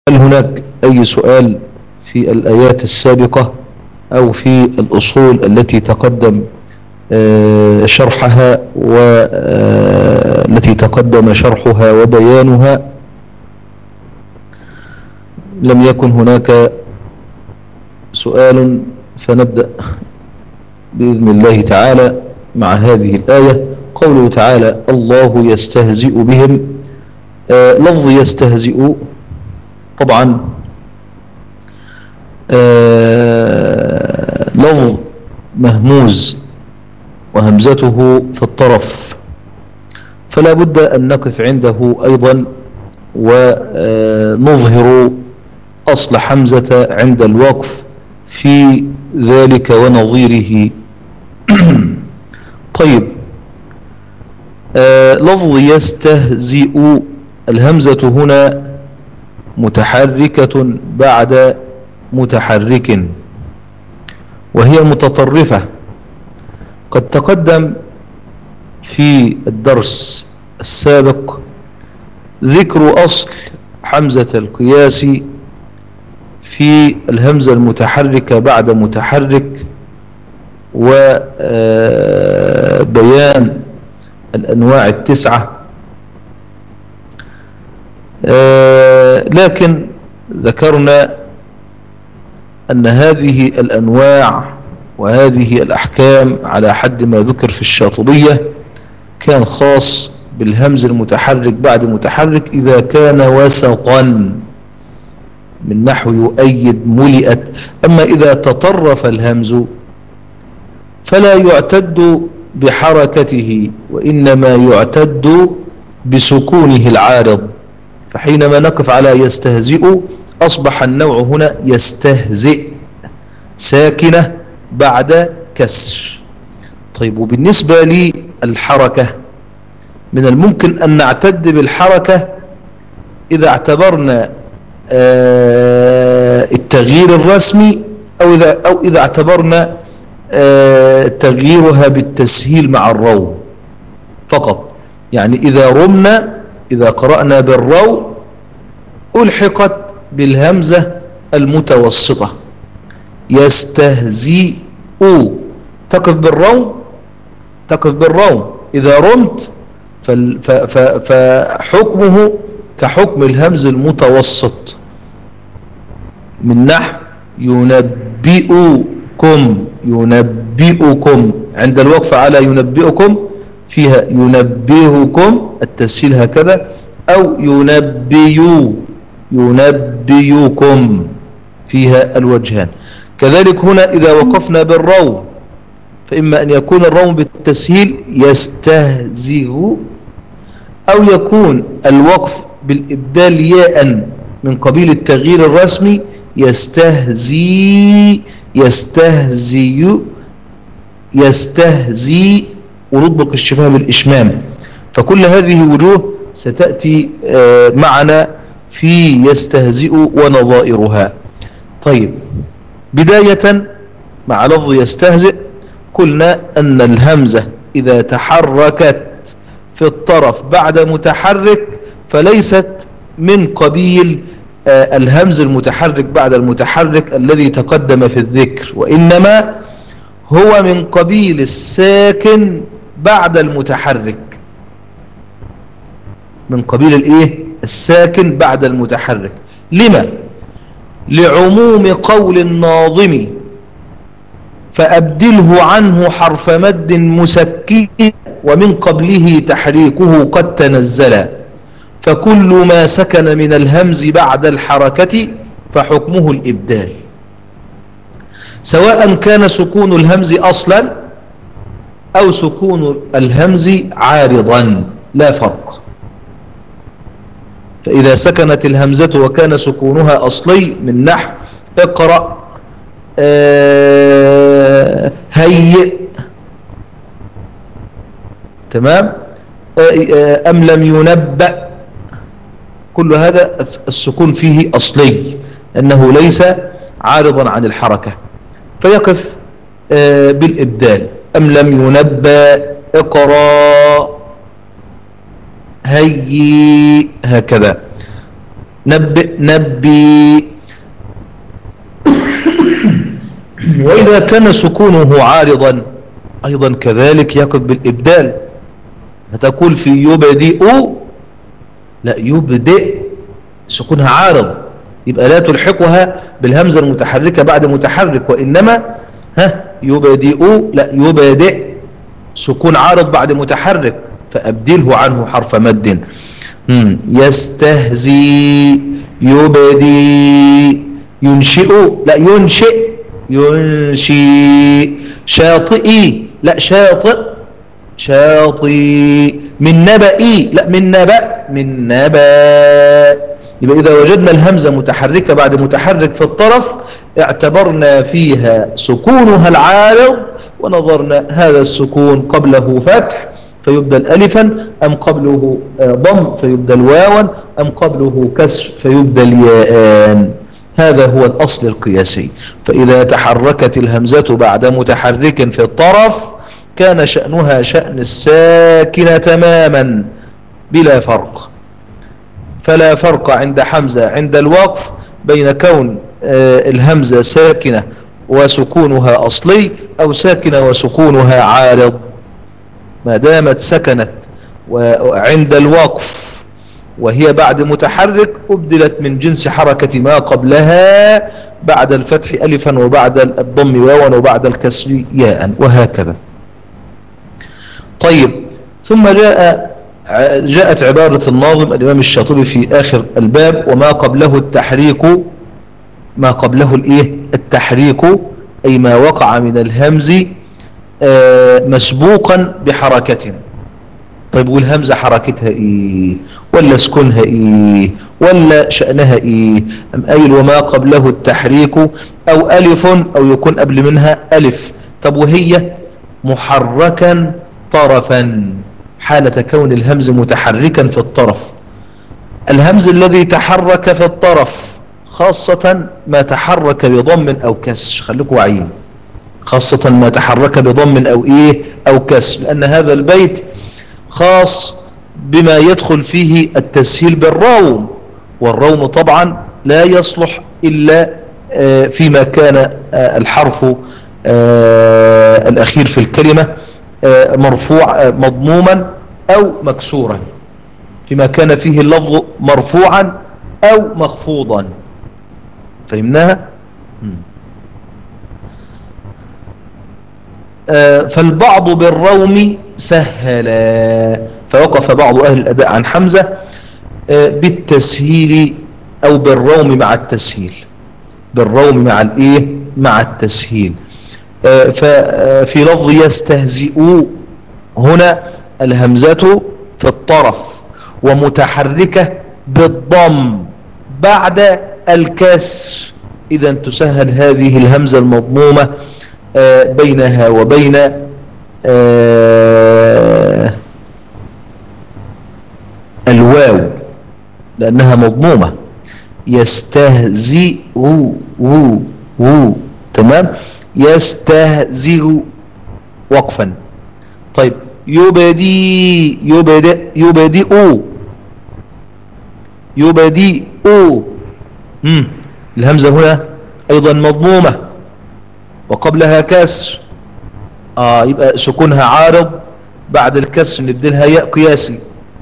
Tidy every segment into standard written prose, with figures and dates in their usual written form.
هل هناك أي سؤال في الآيات السابقة أو في الأصول التي تقدم شرحها والتي تقدم شرحها وبيانها؟ لم يكن هناك سؤال فنبدأ بإذن الله تعالى مع هذه الآية. قوله تعالى: الله يستهزئ بهم. لفظ يستهزئ طبعا لفظ مهموز وهمزته في الطرف، فلا بد أن نقف عنده أيضا ونظهر أصل حمزة عند الوقف في ذلك ونظيره. طيب، لفظ يستهزئ، الهمزة هنا متحركة بعد متحرك وهي متطرفة. قد تقدم في الدرس السابق ذكر أصل حمزة القياس في الهمزة المتحركة بعد متحرك وبيان الأنواع التسعة، لكن ذكرنا أن هذه الأنواع وهذه الأحكام على حد ما ذكر في الشاطبية كان خاص بالهمز المتحرك بعد متحرك إذا كان وسطا من نحو يؤيد ملئت. أما إذا تطرف الهمز فلا يعتد بحركته وإنما يعتد بسكونه العارض. فحينما نقف على يستهزئ أصبح النوع هنا يستهزئ ساكنة بعد كسر. طيب، وبالنسبة للحركة من الممكن أن نعتد بالحركة إذا اعتبرنا التغيير الرسمي أو إذا اعتبرنا تغييرها بالتسهيل مع الرو فقط. يعني إذا قرأنا بالرو ألحقت بالهمزة المتوسطة يستهزئ، تقف بالرو. إذا رمت فحكمه كحكم الهمز المتوسط من نحو ينبئكم عند الوقف على ينبئكم فيها ينبئكم التسهيل هكذا، أو ينبئكم فيها الوجهان. كذلك هنا إذا وقفنا بالروم فإما أن يكون الروم بالتسهيل يستهزئ، أو يكون الوقف بالإبدال ياء من قبيل التغيير الرسمي يستهزي ونطبق الشفاه بالإشمام. فكل هذه وجوه ستأتي معنا في يستهزئ ونظائرها. طيب، بداية مع لفظ يستهزئ قلنا أن الهمزة إذا تحركت في الطرف بعد متحرك فليست من قبيل الهمز المتحرك بعد المتحرك الذي تقدم في الذكر، وإنما هو من قبيل الساكن بعد المتحرك، من قبيل الساكن بعد المتحرك. لما؟ لعموم قول الناظم فأبدله عنه حرف مد مسكين ومن قبله تحريكه قد تنزل، فكل ما سكن من الهمز بعد الحركة فحكمه الإبدال، سواء كان سكون الهمز أصلا أو سكون الهمز عارضا لا فرق. فإذا سكنت الهمزة وكان سكونها أصلي من نحو اقرأ هيئ، تمام، أم لم ينبأ، كل هذا السكون فيه أصلي أنه ليس عارضا عن الحركة، فيقف بالإبدال. أم لم ينبأ اقرأ هيئ هكذا. نبئ نبي. وإذا كان سكونه عارضا أيضا كذلك يقف بالإبدال، فتقول في يبدئ لا يبدئ، سكونها عارض، يبقى لا تلحقها بالهمزة المتحركة بعد متحرك، وإنما يبدئ لا يبدئ، سكون عارض بعد متحرك، فأبدله عنه حرف مد. يستهزي يبدي. ينشئ لا ينشئ ينشي. شاطئي لا شاطئ شاطئ. من نبئي لا من نبأ من نبأ. يبقى إذا وجدنا الهمزة متحركة بعد متحرك في الطرف اعتبرنا فيها سكونها العارض، ونظرنا هذا السكون قبله فتح فيبدل ألفا، أم قبله ضم فيبدل واوا، أم قبله كسر فيبدل ياءان. هذا هو الأصل القياسي. فإذا تحركت الهمزة بعد متحرك في الطرف كان شأنها شأن الساكنة تماما بلا فرق. فلا فرق عند حمزة عند الوقف بين كون الهمزة ساكنة وسكونها أصلي أو ساكنة وسكونها عارض، ما دامت سكنت وعند الوقف وهي بعد متحرك أبدلت من جنس حركة ما قبلها، بعد الفتح ألفا وبعد الضم واوا وبعد الكسر ياء، وهكذا. طيب، ثم جاءت عبارة الناظم الإمام الشاطبي في آخر الباب: وما قبله التحريك. ما قبله التحريك أي ما وقع من الهمز مسبوقا بحركة. طيب، والهمزة حركتها ايه ولا سكنها ايه ولا شأنها ايه؟ ام قايل وما قبله التحريك او الف او يكون قبل منها الف. طب وهي محركا طرفا حالة كون الهمز متحركا في الطرف. الهمز الذي تحرك في الطرف خاصة ما تحرك بضم او كسر، خليكم واعيين، خاصة ما تحرك بضم او او كسر، لان هذا البيت خاص بما يدخل فيه التسهيل بالروم، والروم طبعا لا يصلح إلا فيما كان الحرف الأخير في الكلمة مرفوع مضموما أو مكسورا، فيما كان فيه اللفظ مرفوعا أو مخفوضا. فهمناها؟ فالبعض بالروم سهلا، فوقف بعض أهل الأداء عن حمزة بالتسهيل أو بالروم مع التسهيل، بالروم مع مع التسهيل. ففي لفظ يستهزئوا هنا الهمزة في الطرف ومتحركة بالضم بعد الكسر، إذا تسهل هذه الهمزة المضمومة بينها وبين الواو لأنها مضمومة. يستهزئ تمام، يستهزئ وقفا. طيب، يبدئ الهمزة هنا أيضا مضمومة وقبلها كسر، يبقى سكونها عارض، بعد الكسر نبدلها ياء قياسي.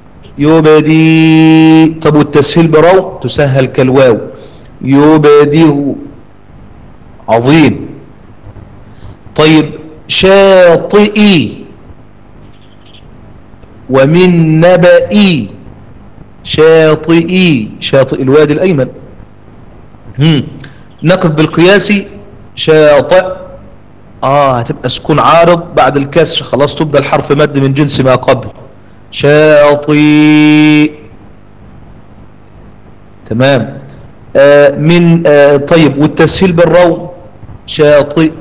يبدي. طب والتسهيل برو تسهل كالواو. يبديه. عظيم. طيب، شاطئي ومن نبئي. شاطئي شاطئ الوادي الأيمن. نقف بالقياسي. شاطئ هتبقى سكون عارض بعد الكسر، خلاص تبدأ الحرف مد من جنس ما قبل. شاطئ. تمام. من طيب، والتسهيل بالروم. شاطئ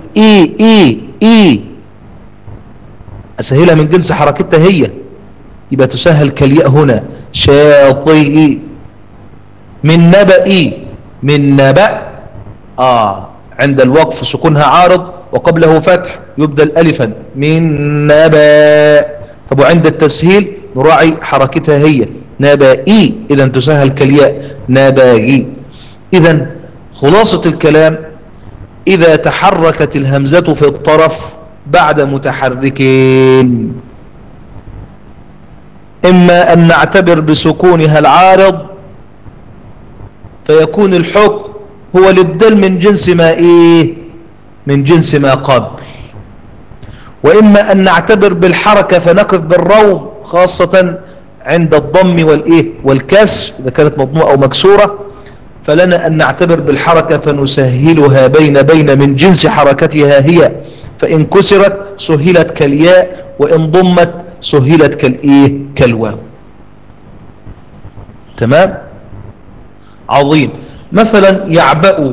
أسهلها من جنس حركتها هي، يبقى تسهل كالياء هنا. شاطئ. من نبئي. من نبأ عند الوقف سكونها عارض وقبله فتح يبدل ألفا. من نبأ. طب وعند التسهيل نراعي حركتها هي. نبائي، إذا تسهل كالياء نباغي. إذا خلاصة الكلام، إذا تحركت الهمزة في الطرف بعد متحركين، إما أن نعتبر بسكونها العارض فيكون الحكم هو الإبدال من جنس ما إيه، من جنس ما قبل، وإما أن نعتبر بالحركة فنقف بالروم، خاصة عند الضم والإيه والكسر إذا كانت مضمومة أو مكسورة، فلنا أن نعتبر بالحركة فنسهلها بين من جنس حركتها هي، فإن كسرت سهلت كالياء، وإن ضمت سهلت كالإيه كالواو. تمام، عظيم. مثلا يعبأ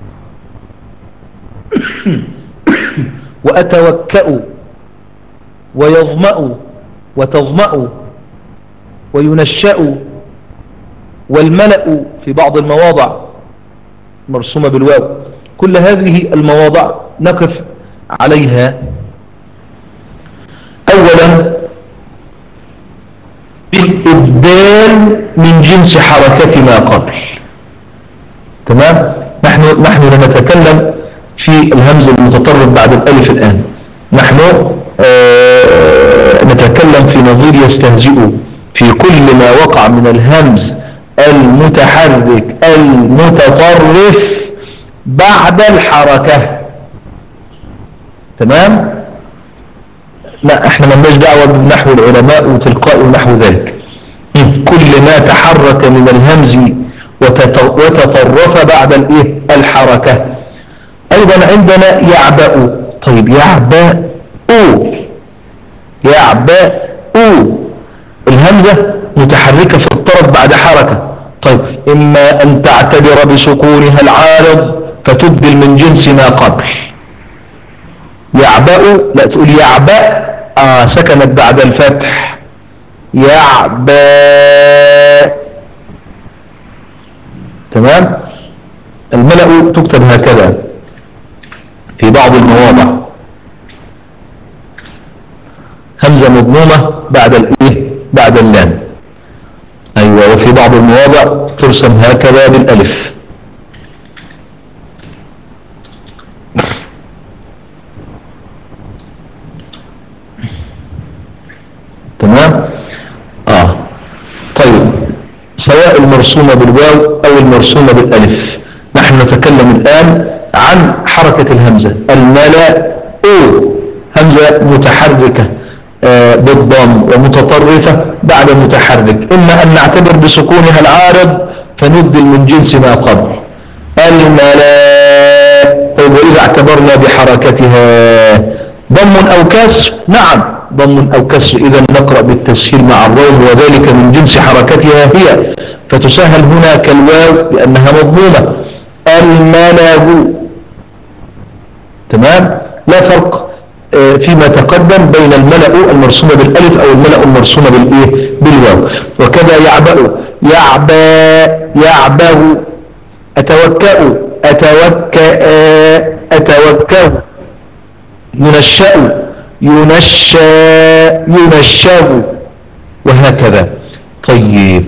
وأتوكأ ويظمأ وتظمأ وينشأ والملأ في بعض المواضع مرسومة بالواو. كل هذه المواضع نقف عليها أولا بالإبدال من جنس حركة ما قبل. تمام، نحن نتكلم في الهمز المتطرف بعد الألف الآن. نحن نتكلم في نظير يستهزئ في كل ما وقع من الهمز المتحرك المتطرف بعد الحركة. تمام، لا احنا مالناش دعوة بنحو العلماء وتلقاء ونحو ذلك. كل ما تحرك من الهمز وتطرف بعد الايه الحركة. ايضا عندنا يعبأ. طيب يعبأ الهمزة متحركة في الطرف بعد حركة. طيب إما أن تعتبر بسكونها العارض فتبدل من جنس ما قبل. يعبأ لا تقول يعبأ، سكنت بعد الفتح. يعبأ. تمام، الملأ تكتب هكذا في بعض المواضع، همزة مضمومة بعد الايه بعد اللام. ايوه، وفي بعض المواضع ترسم هكذا بالالف. تمام، طيب سواء المرسومة بالواو او المرسومة بالالف. نحن نتكلم الان عن حركة الهمزة. الملأ همزة متحركة بالضم ومتطرفة بعد متحرك، إما أن نعتبر بسكونها العارض فنبدل من جنس ما قبل. الملاء، وإذا اعتبرنا بحركتها ضم أو كسر، نعم ضم أو كسر، إذا نقرأ بالتسهيل مع الروم، وذلك من جنس حركتها هي، فتسهل هنا كالواو لأنها مضمومة. الملأ. تمام، لا فرق فيما تقدم بين الملأ المرسومة بالالف او الملأ المرسومة بالايه بالواو. وكذا يعبأ، يعبأ. اتوكأ، اتوكأ. ينشأ، ينشأ، وهكذا. طيب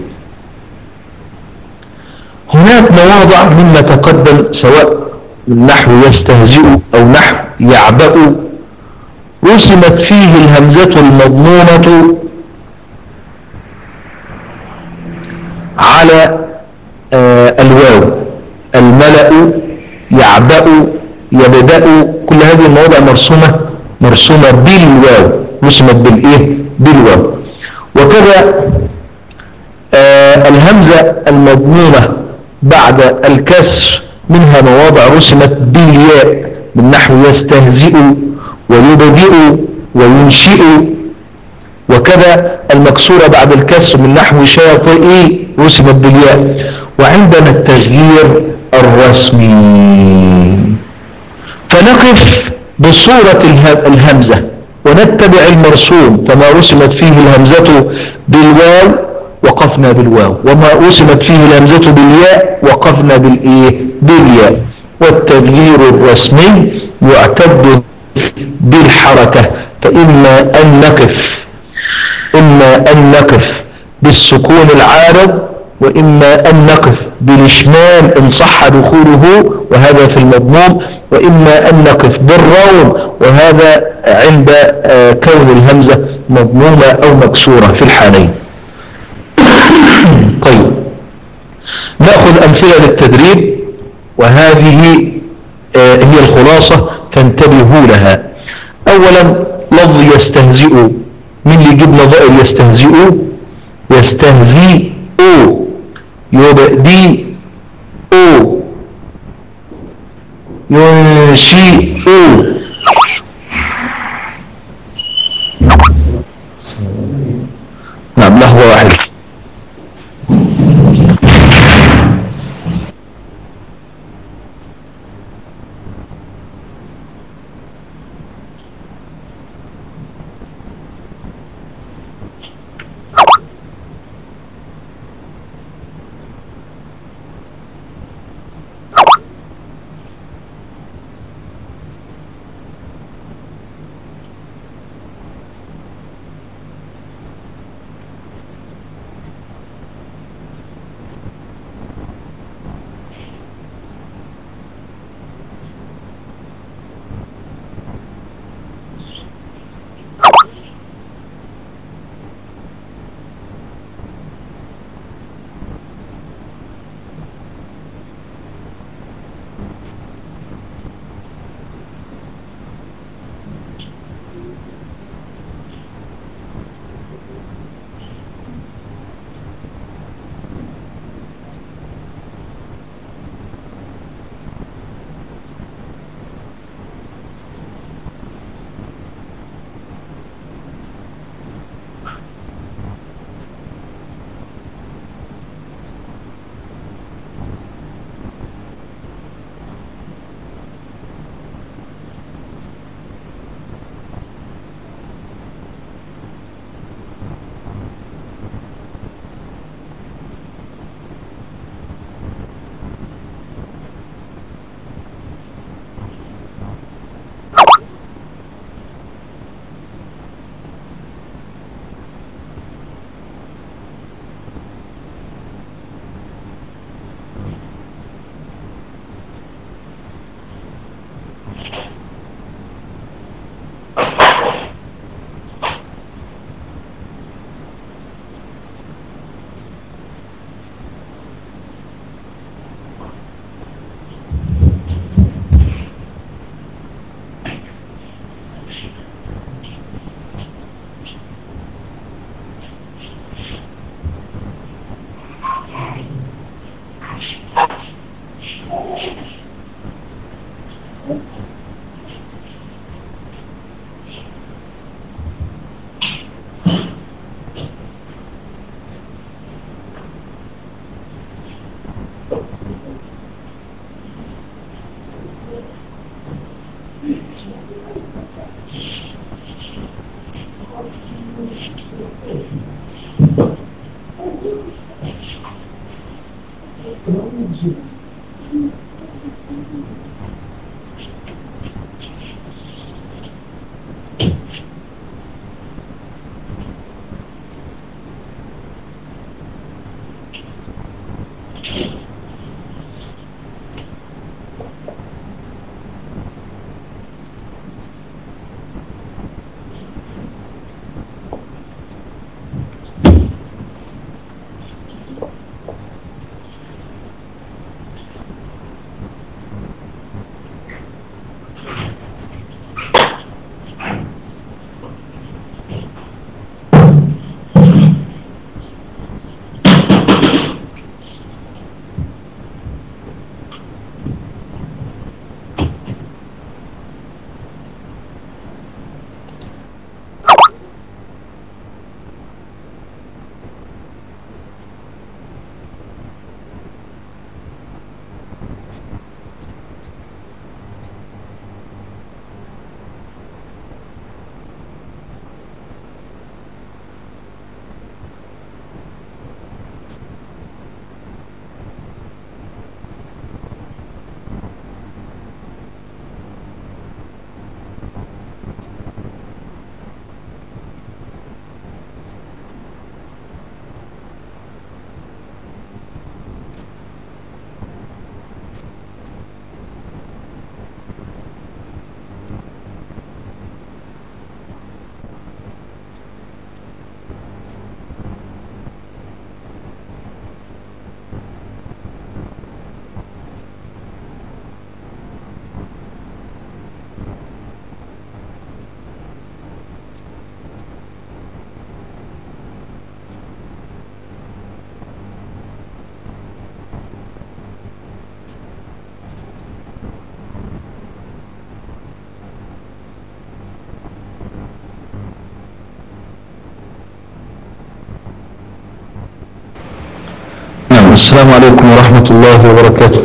هناك مواضع مما تقدم سواء من نحو يستهزئ او نحو يعبأ رسمت فيه الهمزة المضمومة على الواو. الملأ، يعبأ، يبدأ، كل هذه المواضع مرسومة بالواو، رسمت بالايه بالواو. وكذا الهمزة المضمومة بعد الكسر منها مواضع رسمت بالياء من نحو يستهزئ ويبدئ وينشئ. وكذا المكسورة بعد الكسر من نحو شاطئ رسمت بالياء. وعندنا التغيير الرسمي فنقف بصورة الهمزة ونتبع المرسوم، فما رسمت فيه الهمزة بالواو وقفنا بالواو، وما رسمت فيه الهمزة بالياء وقفنا بالياء. والتغيير الرسمي يعتد بالحركة، فإما أن نقف بالسكون العارض، وإما أن نقف بالإشمام إن صح دخوله وهذا في المضموم، وإما أن نقف بالروم وهذا عند كون الهمزة مضمومة أو مكسورة في الحالين. طيب، نأخذ أمثلة للتدريب، وهذه هي الخلاصة فانتبهوا لها. أولا، لفظ يستهزئ، من اللي جبنا ضائر يستهزئ؟ يستهزئ، يبدي، ينشئ. نعم، لحظة واحدة. السلام عليكم ورحمة الله وبركاته.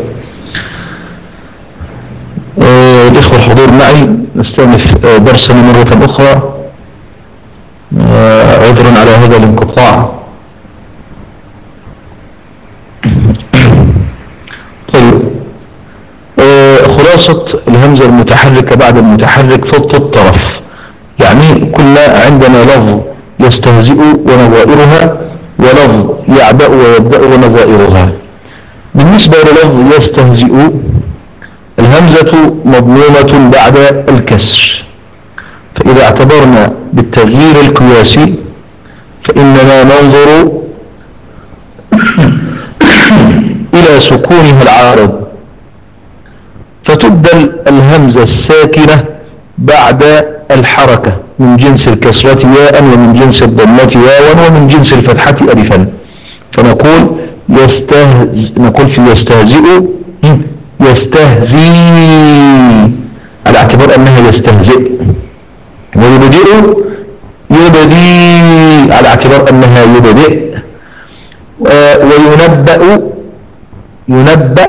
الإخوة الحضور معي نستأنف درسنا مرة أخرى، عذرا على هذا الانقطاع. طيب، خلاصة الهمزة المتحركة بعد المتحرك في الطرف، يعني كنا عندنا لفظ يستهزئ ونظائرها ولفظ يعبأ ويبدأ ونظائرها. بالنسبة للفظ يستهزئ الهمزة مضمومة بعد الكسر، فإذا اعتبرنا بالتغيير القياسي فإننا ننظر إلى سكونها العارض، فتبدل الهمزة الساكنة بعد الحركة من جنس الكسرة ياء ومن جنس الضمة واوا ومن جنس الفتحة ألفا، فنقول نقول في يستهزئ يستهزي على اعتبار أنها يستهزئ، ويبدئ يبدي على اعتبار أنها يبدئ، وينبأ ينبأ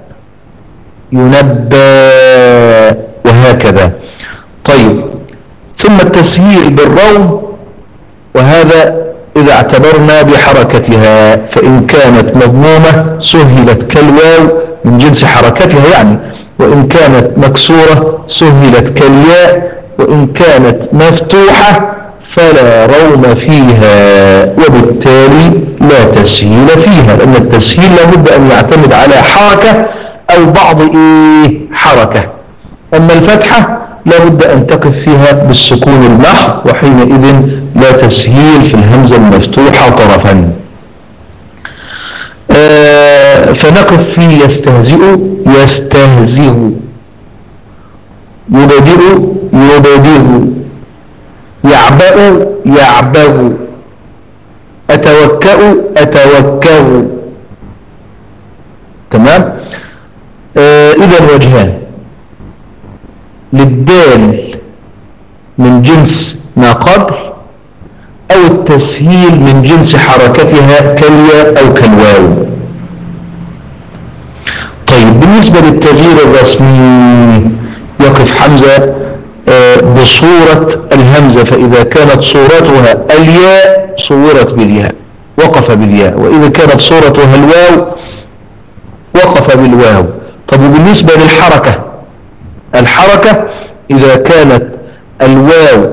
ينبأ، وهكذا. طيب، ثم التسهيل بالروم، وهذا إذا اعتبرنا بحركتها، فإن كانت مضمومة سهلت كالواو من جنس حركتها يعني، وإن كانت مكسورة سهلت كالياء، وإن كانت مفتوحة فلا روم فيها، وبالتالي لا تسهيل فيها، لأن التسهيل لابد أن يعتمد على حركة أو بعض حركة. أما الفتحة لابد أن تقف فيها بالسكون المحض، وحينئذ لا تسهيل في الهمزة المفتوحة طرفا. فنقف في يستهزئ يستهزئ، يبدئ يبدئ، يعبأ يعبأ، أتوكأ أتوكأ. تمام. إذا وجهان للدال من جنس ما قبل، أو التسهيل من جنس حركتها كالياء أو كالواو. طيب، بالنسبة للتغيير الرسمي يقف حمزة بصورة الهمزة، فإذا كانت صورتها الياء صورت بالياء وقف بالياء، وإذا كانت صورتها الواو وقف بالواو. طب بالنسبة للحركة، الحركة إذا كانت الواو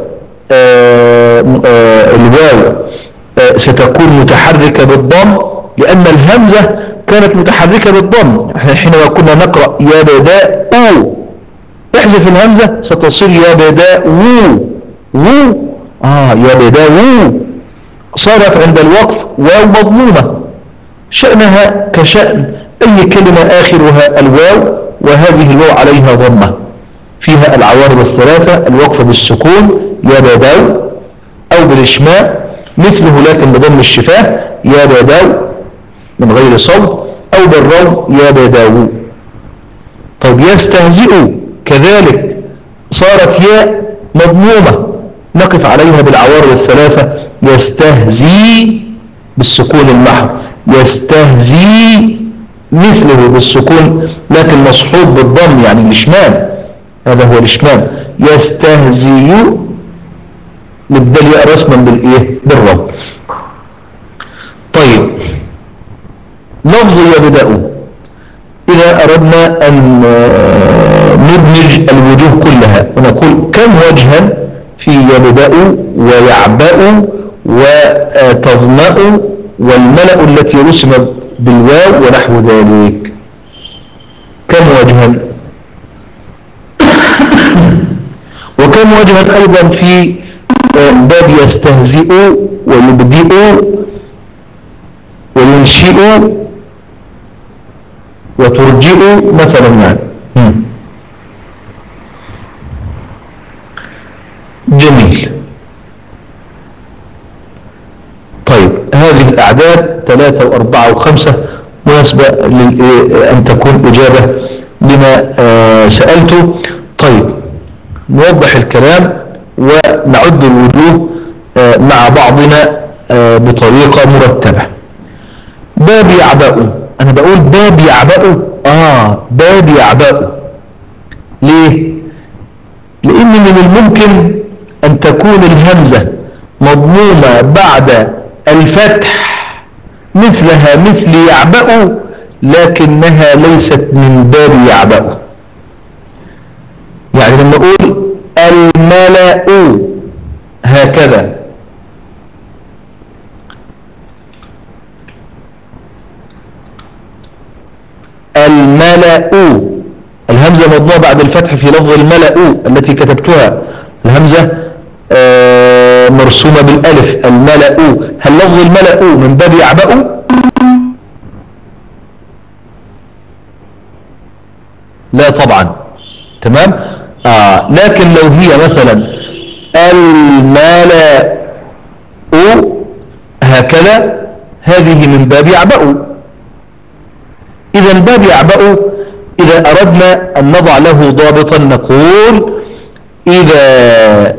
ستكون متحركة بالضم، لأن الهمزة كانت متحركة بالضم. احنا حينما كنا نقرأ يا بداء او احذف الهمزة ستصير يا بداء وو يا بداء وو، صارت عند الوقف واو مضمومة، شأنها كشأن أي كلمة آخرها الواو، وهذه الواو عليها ضمة، فيها العوارض الثلاثة: الوقف بالسكون يا بداو، أو بالإشماء مثله لكن بضم الشفاه يا بداو من غير صوت، أو بالروم يا بداو. طيب، يستهزئ كذلك صارت ياء مضمومة، نقف عليها بالعوارض الثلاثة: يستهزي بالسكون المحض، يستهزي مثله بالسكون لكن مصحوب بالضم يعني الإشمام، هذا هو الإشمام، يستهزي مبدل ياء رسما بالروم. طيب، لفظ يبدأ إذا أردنا أن ندمج الوجوه كلها ونقول كم وجها في يبدأ ويعبأ وتظمأ والملأ التي رسمت بالواو ونحو ذلك، كم وجها؟ وكم وجها أيضا في باب يستهزئ ويبدئ وينشئ وترجئ مثلا يعني. جميل. طيب، هذه الأعداد 3 و4 و5 مناسبة أن تكون إجابة لما سألته. طيب، نوضح الكلام ونعد الوجوه مع بعضنا بطريقة مرتبة. باب يعبأ أنا بقول باب يعبأوا. باب يعبأوا. ليه؟ لأن من الممكن أن تكون الهمزة مضمومة بعد الفتح مثلها مثل يعبأوا، لكنها ليست من باب يعبأوا. يعني لما أقول الملأ هكذا، الملأ، الهمزة مضمومة بعد الفتح في لفظ الملأ التي كتبتها، الهمزة مرسومة بالألف، الملأ. هل لفظ الملأ من باب يعبأ؟ لا طبعا. تمام. لكن لو هي مثلا الملأ هكذا، هذه من باب يعبأ. إذا باب يعبأ إذا أردنا أن نضع له ضابطا نقول إذا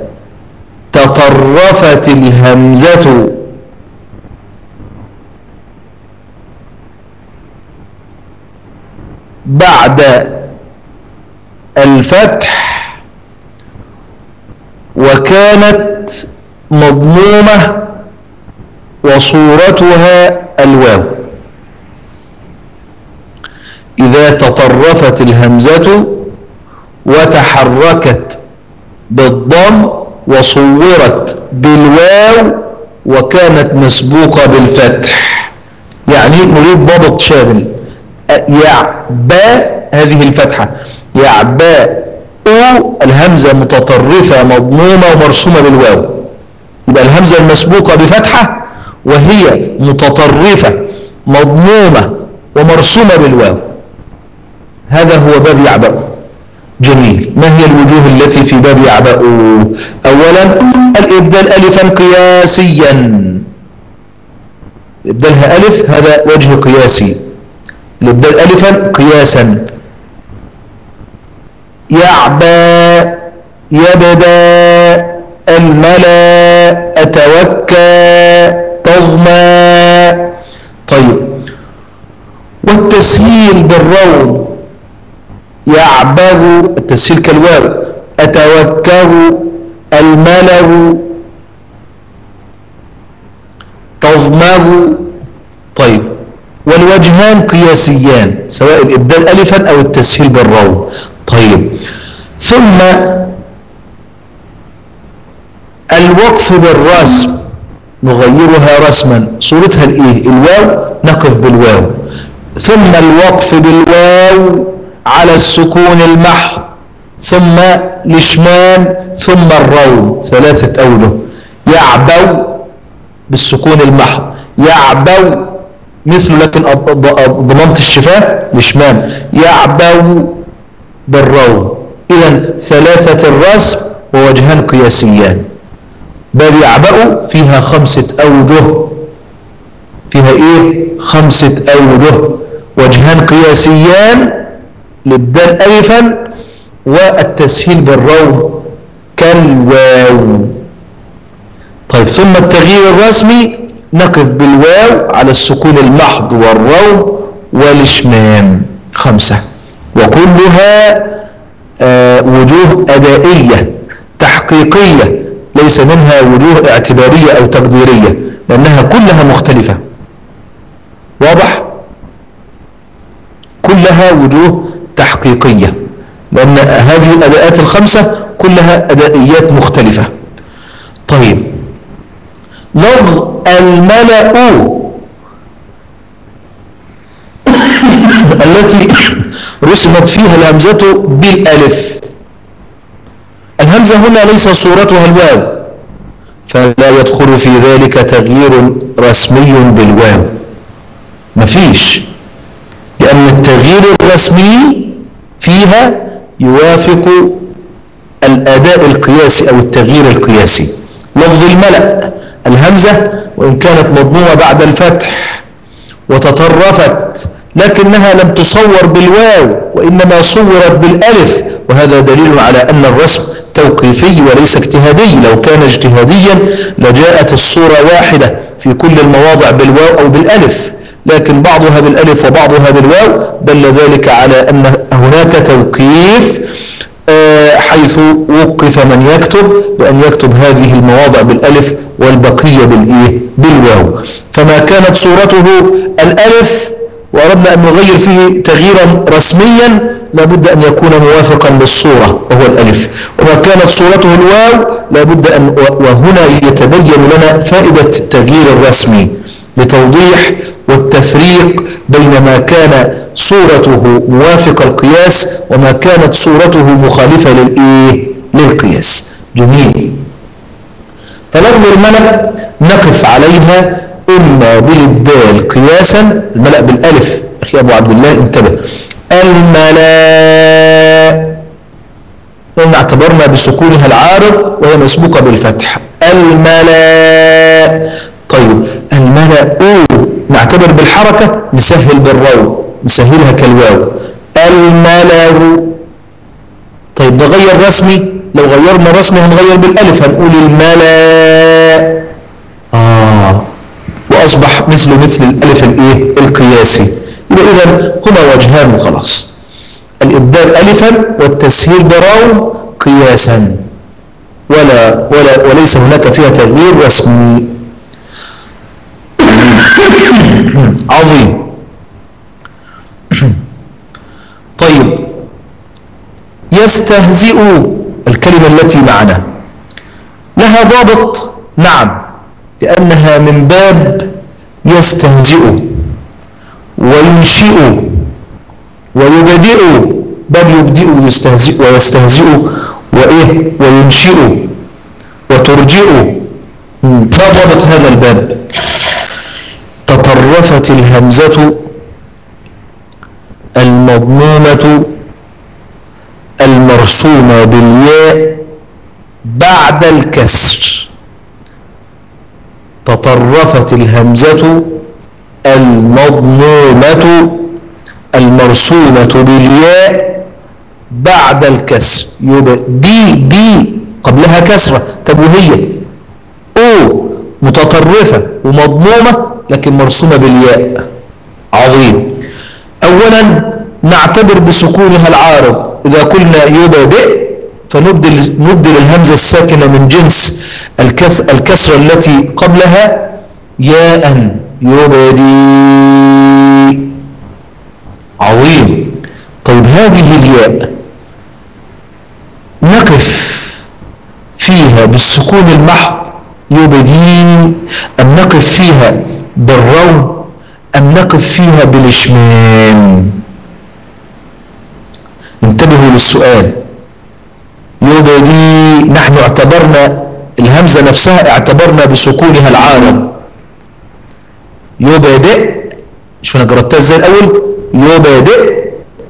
تطرفت الهمزة بعد الفتح وكانت مضمومة وصورتها الواو. إذا تطرفت الهمزة وتحركت بالضم وصورت بالواو وكانت مسبوقة بالفتح. يعني نريد ضبط شامل. يعباء هذه الفتحة، يعباء الهمزة متطرفة مضمومة ومرسومة بالواو، يبقى الهمزة المسبوقة بفتحة وهي متطرفة مضمومة ومرسومة بالواو، هذا هو باب يعبأ. جميل. ما هي الوجوه التي في باب يعبأ؟ أولا الإبدال ألفا قياسيا، إبدالها ألف هذا وجه قياسي، الإبدال ألفا قياسا. يعبى، يبدى، الملا، أتوكى، تظمى. طيب، والتسهيل بالروم، يعبغ التسهيل كالواو، أتوكه، الملغ، تظمغ. طيب، والوجهان قياسيان سواء الإبدال ألفا أو التسهيل بالروم. طيب، ثم الوقف بالرسم نغيرها رسما، صورتها الايه؟ الواو، نقف بالواو. ثم الوقف بالواو على السكون المحض، ثم الاشمام، ثم الروم، ثلاثة أوجه. يعبو بالسكون المحض، يعبو مثل لكن ضممت الشفاه الاشمام، يعبو بالروم. إذا ثلاثة الرسم ووجهان قياسيان. باب يعبأ فيها 5 أوجه، فيها ايه؟ 5 أوجه، وجهان قياسيان للدال ألفا والتسهيل بالروم كالواو. طيب، ثم التغيير الرسمي نقف بالواو على السكون المحض والروم والاشمام، 5، وكلها وجوه أدائية تحقيقية، ليس منها وجوه اعتبارية أو تقديرية، لأنها كلها مختلفة. واضح؟ كلها وجوه تحقيقية، لأن هذه الأداءات ال5 كلها أدائيات مختلفة. طيب، لفظ الملأ التي رسمت فيها الهمزة بالألف، الهمزة هنا ليس صورتها الواو، فلا يدخل في ذلك تغيير رسمي بالواو، مفيش، لأن التغيير الرسمي فيها يوافق الأداء القياسي أو التغيير القياسي. لفظ الملأ الهمزة وإن كانت مضمومة بعد الفتح وتطرفت لكنها لم تصور بالواو وإنما صورت بالألف، وهذا دليل على أن الرسم توقيفي وليس اجتهادي. لو كان اجتهاديا لجاءت الصورة واحدة في كل المواضع بالواو أو بالألف، لكن بعضها بالألف وبعضها بالواو دل ذلك على أن هناك توقيف حيث وقف من يكتب بأن يكتب هذه المواضع بالألف والبقية بالواو. فما كانت صورته الألف وأردنا أن نغير فيه تغييرا رسميا لابد أن يكون موافقا للصورة وهو الألف، وما كانت صورته الواو لابد أن، وهنا يتبين لنا فائدة التغيير الرسمي لتوضيح والتفريق بين ما كان صورته موافق القياس وما كانت صورته مخالفة للقياس. جميل. فلفظ الملأ نقف عليها إما بالدال قياسا، الملأ بالألف أخي أبو عبد الله انتبه، الملأ لأن اعتبرنا بسكونها العارض وهي مسبوقة بالفتح الملأ. طيب الملأ نعتبر بالحركة نسهل بالرو نسهلها كالواو الملأ. طيب نغير رسمي، لو غيرنا رسمي هنغير بالألف هنقول الملأ وأصبح مثل الألف القياسي. يبقى إذن هما وجهان وخلاص، الإبدال ألفا والتسهيل براو قياسا وليس هناك فيها تغيير رسمي. عظيم. طيب يستهزئ الكلمة التي معنا لها ضابط؟ نعم، لأنها من باب يستهزئ وينشئ ويبدئ، بل يبدئ يستهزئ ويستهزئ وينشئ وترجئ. ما ضابط هذا الباب؟ تطرفت الهمزة المضمومة المرسومة بالياء بعد الكسر. تطرفت الهمزة المضمومة المرسومة بالياء بعد الكسر. يبقى دي قبلها كسرة. طب وهي متطرفة ومضمومة لكن مرسومة بالياء. عظيم. أولا نعتبر بسكونها العارض، إذا قلنا يبدئ فنبدل الهمزة الساكنة من جنس الكسرة التي قبلها ياء يبدي. عظيم. طيب هذه الياء نقف فيها بالسكون المحض يبدي أم نقف فيها بالروم أم نقف فيها بالإشمام؟ انتبهوا للسؤال. يبدي نحن اعتبرنا الهمزة نفسها اعتبرنا بسكونها العارض يبدئ. شو انا قرأتها ازاي الاول؟ يبدئ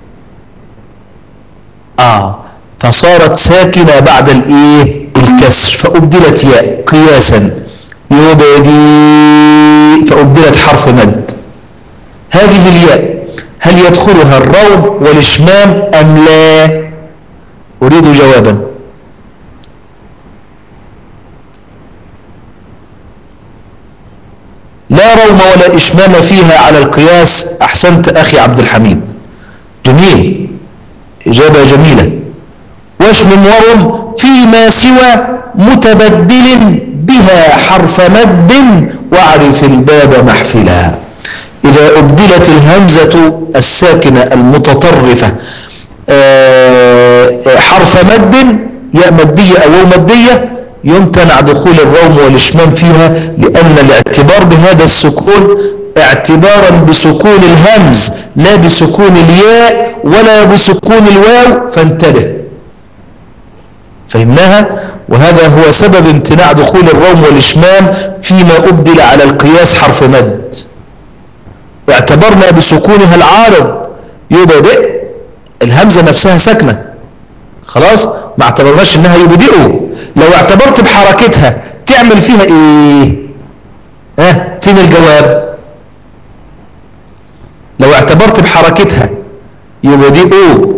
فصارت ساكنة بعد الكسر فأبدلت ياء قياسا يبدي فأبدلت حرف مد. هذه الياء هل يدخلها الروم والإشمام أم لا؟ أريد جوابا. لا روم ولا إشمام فيها على القياس. أحسنت أخي عبد الحميد، جميل، إجابة جميلة. واشمم ورم فيما سوى متبدل بها حرف مد واعرف الباب محفلا. إذا أبدلت الهمزة الساكنة المتطرفة حرف مد ياء مدية أو واو مدية يمتنع دخول الروم والإشمام فيها، لأن الاعتبار بهذا السكون اعتبارا بسكون الهمز لا بسكون الياء ولا بسكون الواو، فانتبه. فهمناها؟ وهذا هو سبب امتناع دخول الروم والإشمام فيما أبدل على القياس حرف مد. اعتبرنا بسكونها العارض يبدئ، الهمزة نفسها ساكنة خلاص، ما اعتبرناش انها يبدئوا. لو اعتبرت بحركتها تعمل فيها ايه؟ فين الجواب؟ لو اعتبرت بحركتها يبدئوا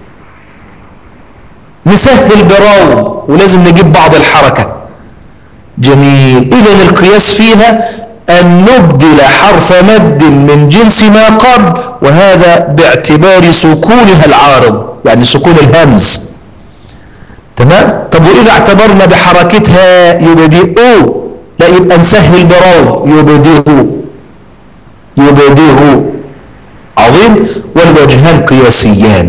نسهل براو ولازم نجيب بعض الحركة. جميل. إذن القياس فيها أن نبدل حرف مد من جنس ما قبل، وهذا باعتبار سكونها العارض، يعني سكون الهمز. تمام. طب وإذا اعتبرنا بحركتها يبدئ، لا يبقى نسهل برو يبدئ. عظيم. والوجهان قياسيان.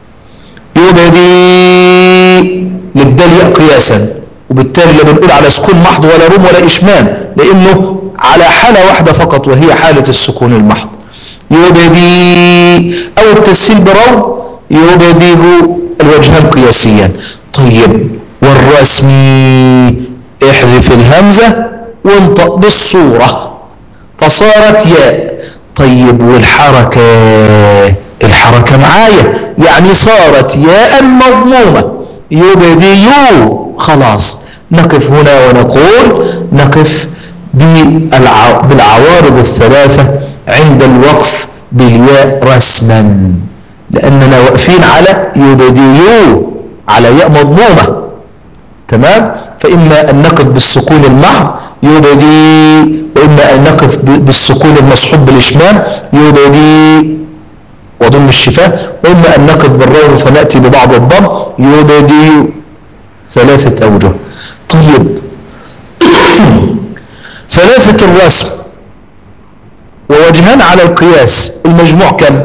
يبدئ للدال ياء قياسا، وبالتالي لا بنقول على سكون محض ولا روم ولا إشمام، لأنه على حالة واحدة فقط وهي حالة السكون المحض. يبدئ أو التسهيل برو يبدئ، الوجهان قياسيان. طيب والرسمي احذف الهمزة وانطق بالصورة فصارت ياء. طيب والحركة، الحركة معايا يعني صارت ياء مضمومة يبدي. خلاص نقف هنا ونقول نقف بالعوارض الثلاثة عند الوقف بالياء رسما، لأننا واقفين على يبدي على ياء مضمومة. تمام. فإما أن نقف بالسكون المحض يبدي، وإما أن نقف بالسكون المصحوب بالإشمام يبدي وضم الشفاه، وإما أن نقف بالروم فنأتي ببعض الضم يبدي. ثلاثة أوجه. طيب ثلاثة الرسم ووجهان على القياس، المجموع كم؟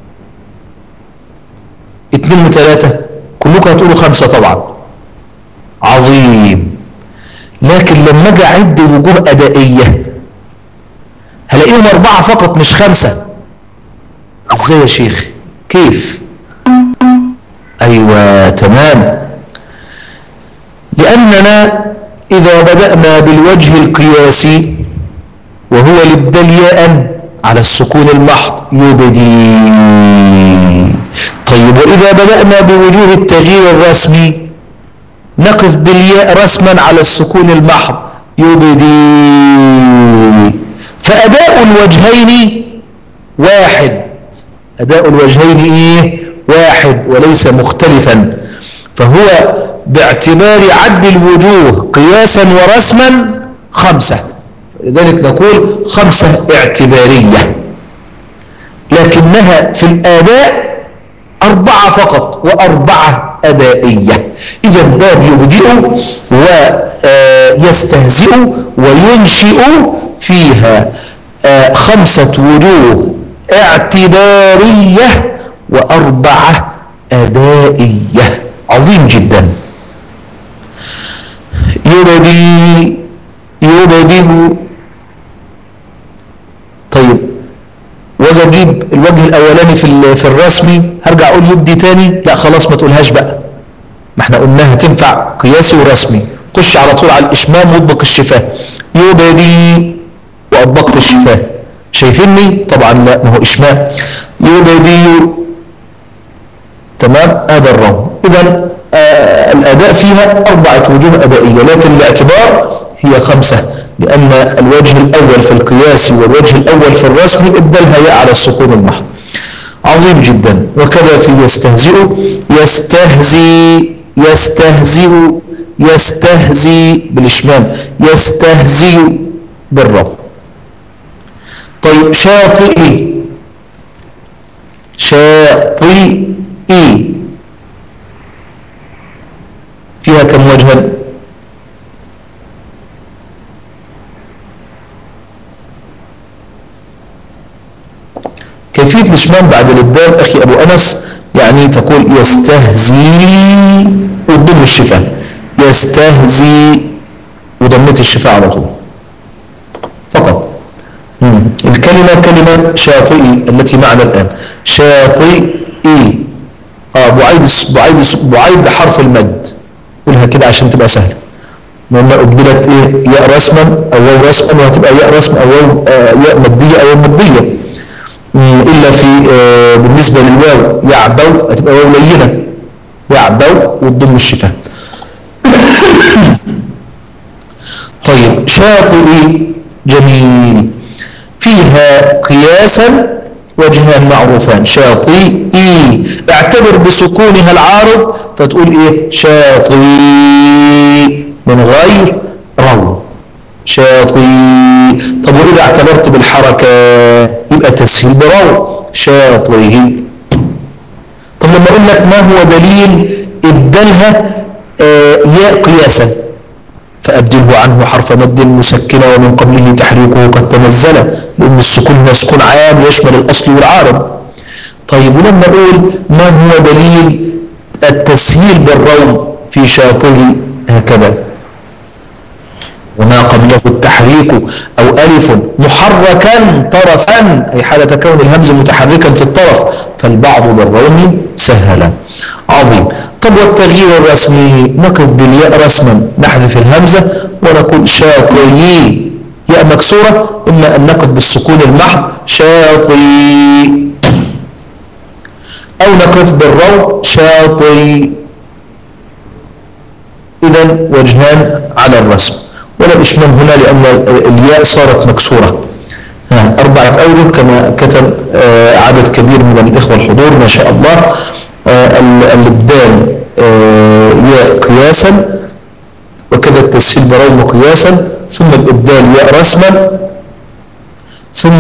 2 و3، كلكم هتقولوا 5 طبعا. عظيم. لكن لما اجي اعد وجوه ادائيه هلاقيهم 4 فقط مش 5. ازاي يا شيخ؟ كيف؟ ايوه تمام. لاننا اذا بدأنا بالوجه القياسي وهو الابدال ياء على السكون المحض يبدي. طيب واذا بدأنا بوجوه التغيير الرسمي نقف بالياء رسما على السكون المحض يبدي. فأداء الوجهين واحد، أداء الوجهين إيه؟ واحد وليس مختلفا. فهو باعتبار عد الوجوه قياسا ورسما 5، لذلك نقول 5 اعتبارية، لكنها في الآداء 4 فقط و4 أدائية. إذا باب يبدئ ويستهزئ وينشئ فيها 5 وجوه اعتبارية و4 أدائية. عظيم جدا. يبدي يبدئ. طيب واجي اجيب الوجه الاولاني في الرسمي هرجع اقول يبدي تاني؟ لا خلاص ما تقولهاش بقى، ما احنا قلناها تنفع قياسي ورسمي. خش على طول على الاشمام واطبق الشفاه. يبدي واطبقت الشفاه. شايفيني؟ طبعا لا، ما هو اشمام. يبدي. تمام. هذا الروم. اذا الاداء فيها 4 وجوه ادائيه، لكن الاعتبار هي 5، لأن الوجه الأول في القياس والوجه الأول في الرسم ابدلها ياء على السكون المحض. عظيم جدا. وكذا في يستهزئ يستهزي يستهزئ يستهزي بالإشمام يستهزئ بالرب. طيب شاطئ شاطئ فيها كم وجها؟ كيفية الإشمام بعد الإبدال أخي أبو أنس يعني تقول يستهزي وتضم الشفاه، يستهزي وضمت الشفاه على طول فقط. الكلمة كلمة شاطئي التي معنا الآن شاطئي. بعيد بحرف المد، قولها كده عشان تبقى سهلة. لما أبدلت إيه؟ ياء رسما أو واو رسما، وهتبقى ياء رسم أو واو ياء مدية أو مدية. إلا في بالنسبة للواو يعبو هتبقى واو لينة يعبو وتضم الشفاه. طيب شاطئي جميل. فيها قياسا وجهان معروفان. شاطئي اعتبر بسكونها العارض فتقول ايه؟ شاطئ من غير رو. شاطئ. طب وإذا اعتبرت بالحركة يبقى تسهيل برو شاطئه. طب لما أقول لك ما هو دليل إبدالها ياء قياسا، فأبدله عنه حرف مد مسكنة ومن قبله تحريكه قد تنزل، لأن السكون هنا سكون عام يشمل الأصل والعارض. طيب ولما أقول ما هو دليل التسهيل بالروم في شاطئه هكذا، وما قبله التحريك أو ألف محركا طرفا، أي حالة كون الهمز متحركا في الطرف، فالبعض بالروم سهلا. عظيم. طب والتغيير الرسمي نقف بالياء رسما نحذف الهمزة ونقول شاطئي ياء مكسورة، إما أن نقف بالسكون المحض شاطئ، أو نقف بالرو شاطئ. إذا وجهان على الرسم ولا إشمال هنا لأن الياء صارت مكسورة. 4 أوجه كما كتب عدد كبير من الإخوة الحضور ما شاء الله. الإبدال ياء قياسا، وكذا التسهيل بروم قياسا، ثم الإبدال ياء رسما، ثم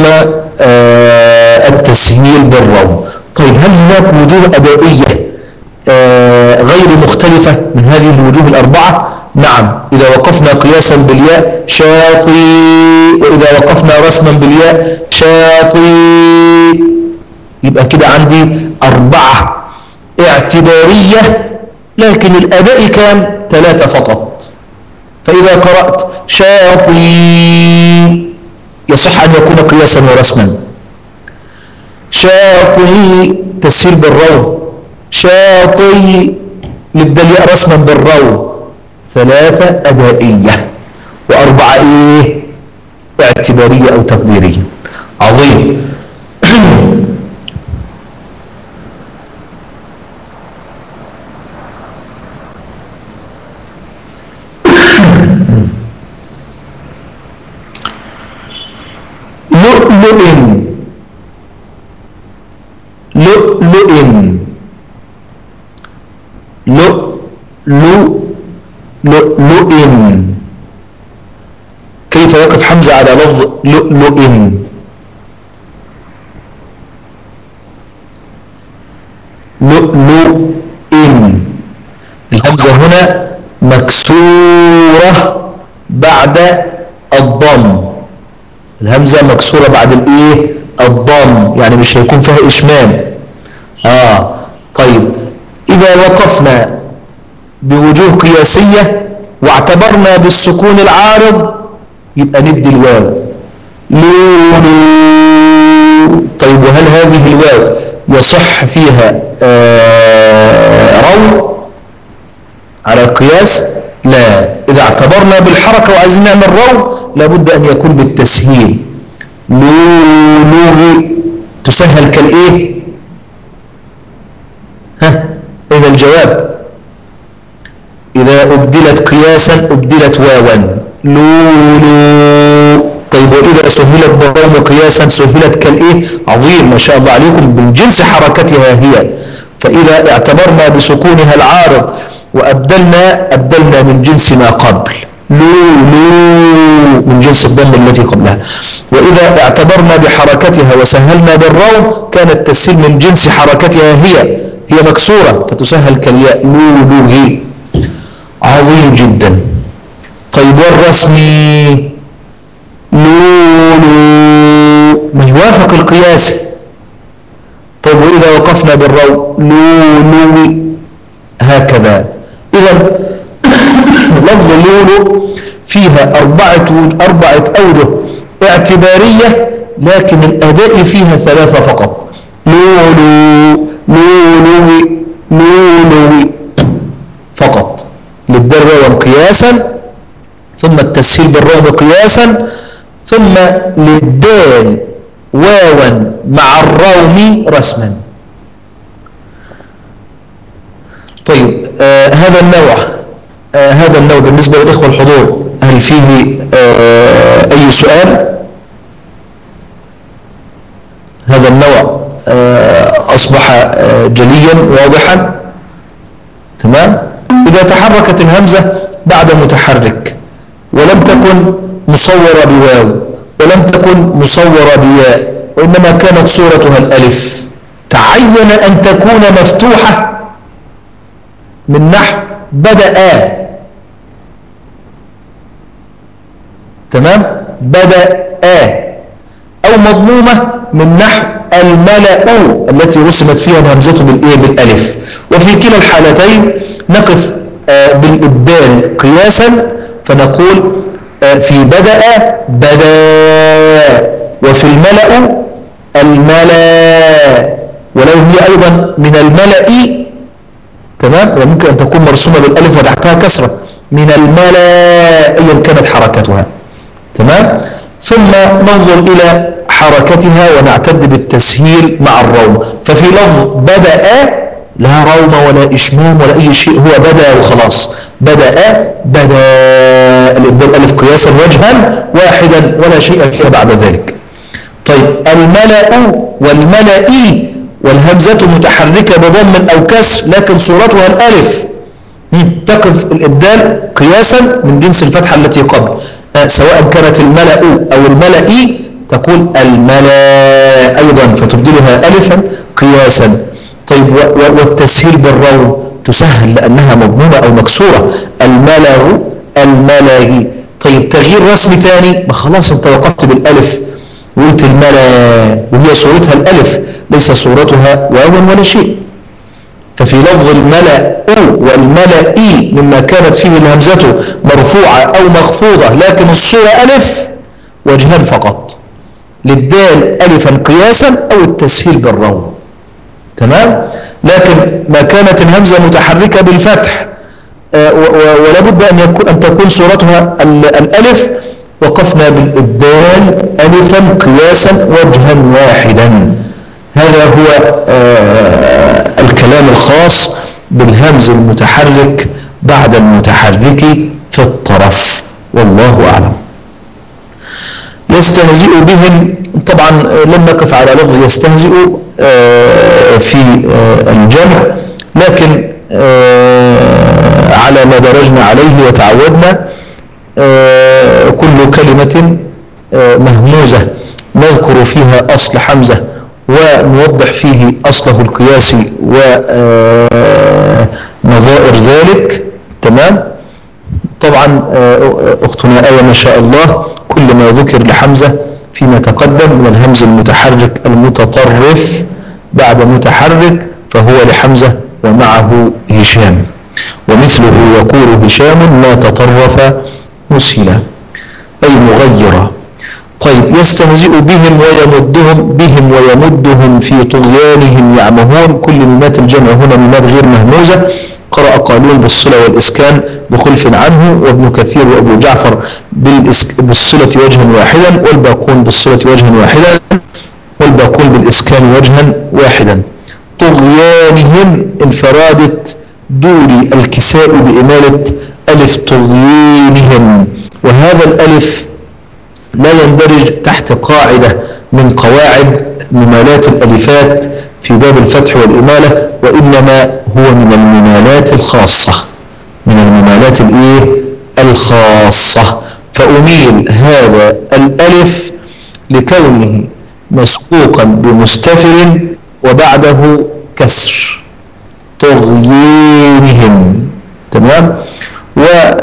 التسهيل بالروم. طيب هل هناك وجوه أدائية غير مختلفة من هذه الوجوه الأربعة؟ نعم، إذا وقفنا قياسا بالياء شاطي، وإذا وقفنا رسما بالياء شاطي، يبقى كده عندي 4 اعتبارية، لكن الأداء كان 3 فقط. فإذا قرأت شاطي يصح أن يكون قياسا ورسما، شاطي تسهيل بالروم، شاطي للدلياء رسما بالروم، 3 أدائية و4 إيه اعتبارية أو تقديرية. عظيم. لؤلؤ، لؤلؤ، لؤلؤ. كيف يقف حمزة على لفظ لؤلؤ؟ لؤلؤ، الهمزة هنا مكسورة بعد الضم، الهمزة مكسورة بعد الايه الضم، يعني مش هيكون فيها إشمام. طيب إذا وقفنا بوجوه قياسية واعتبرنا بالسكون العارض يبقى ندي الواو لولو. طيب وهل هذه الواو يصح فيها رو على القياس؟ لا، إذا اعتبرنا بالحركة وعايزين نعمل رو لابد أن يكون بالتسهيل. لولو تسهل كالإيه؟ إذا الجواب إذا أبدلت قياسا أبدلت واوا لولو. طيب وإذا سهلت بالروم قياسا سهلت كالإيه؟ عظيم ما شاء الله عليكم، من جنس حركتها هي. فإذا اعتبرنا بسكونها العارض وأبدلنا من جنس ما قبل، لولو من جنس الضم التي قبلها. وإذا اعتبرنا بحركتها وسهلنا بالروم كان التسهيل من جنس حركتها هي مكسورة فتسهل كالياء لولو. عظيم جدا. طيب والرسمي لولو ما يوافق القياس. طيب وإذا وقفنا بالرو لولو هكذا. إذا لفظ لولو فيها 4 أوجه اعتبارية، لكن الأداء فيها 3 فقط. لولو لولو لولو فقط، للدال واوا قياسا، ثم التسهيل بالروم قياسا، ثم للدال واوا مع الروم رسما. طيب هذا النوع بالنسبة للإخوة الحضور هل فيه أي سؤال؟ هذا النوع أصبح جليا واضحا تمام. إذا تحركت الهمزة بعد متحرك ولم تكن مصورة بواو ولم تكن مصورة بياء وإنما كانت صورتها الألف، تعين أن تكون مفتوحة من نحو بدأ، تمام، بدأ، أو مضمومة من نحو الملأ التي رسمت فيها الهمزة بالألف. وفي كلا الحالتين نقف بالإبدال قياسا فنقول في بدأ بدأ، وفي الملأ الملأ، ولو هي أيضا من الملأ، تمام، ممكن أن تكون مرسومة بالألف وتحتها كسرة، من الملأ أيا كانت حركتها، تمام. ثم ننظر إلى حركتها ونعتد بالتسهيل مع الروم. ففي لفظ بدأ لا روم ولا إشمام ولا أي شيء، هو بدأ وخلاص، بدأ بدأ الإبدال ألف قياسا وجها واحدا ولا شيء فيها بعد ذلك. طيب الملأ والملئ والهمزة متحركة بضم أو كسر لكن صورتها الألف، تقف الإبدال قياسا من جنس الفتحة التي قبل، سواء كانت الملأ أو الملئ تقول الملأ أيضا فتبدلها ألفا قياسا. طيب والتسهيل بالروم تسهل لأنها مضمومة أو مكسورة، الملأ الملأ. طيب تغيير رسمي ثاني، ما خلاص انت وقفت بالألف وقلت الملأ وهي صورتها الألف ليس صورتها واو ولا شيء. ففي لفظ الملأ والملأ مما كانت فيه الهمزة مرفوعة أو مخفوضة لكن الصورة ألف وجهان فقط، للدال ألفا قياسا أو التسهيل بالروم، تمام. لكن ما كانت الهمزة متحركة بالفتح ولا بد أن تكون صورتها الألف، وقفنا بالإبدال ألفا قياسا وجها واحدا. هذا هو الكلام الخاص بالهمز المتحرك بعد المتحرك في الطرف، والله أعلم. يستهزئ بهم، طبعا لم نقف على لفظ يستهزئ في الجمع، لكن على ما درجنا عليه وتعودنا كل كلمة مهموزة نذكر فيها أصل حمزة ونوضح فيه أصله القياسي ونظائر ذلك، تمام. طبعا أختنا آية ما شاء الله كل ما ذكر لحمزة فيما تقدم من الهمز المتحرك المتطرف بعد متحرك فهو لحمزة ومعه هشام، ومثله يقول هشام ما تطرف مسهلا أي مغيرة. طيب يستهزئ بهم ويمدهم في طغيانهم يعمهون، كل ميمات الجمع هنا ميمات غير مهموزة. قرأ قالون بالصلة والإسكان بخلف عنه، وابن كثير وابو جعفر بالصلة وجها واحدا، والباقون بالصلة وجها واحدا، والباقون بالإسكان وجها واحدا. طغيانهم انفرادة دوري الكساء بإمالة ألف طغيانهم، وهذا الألف لا يندرج تحت قاعدة من قواعد ممالات الألفات في باب الفتح والإمالة، وإنما هو من الممالات الخاصة، من الممالات الخاصة. فأميل هذا الألف لكونه مسبوقا بمستفر وبعده كسر، طغيانهم، تمام. و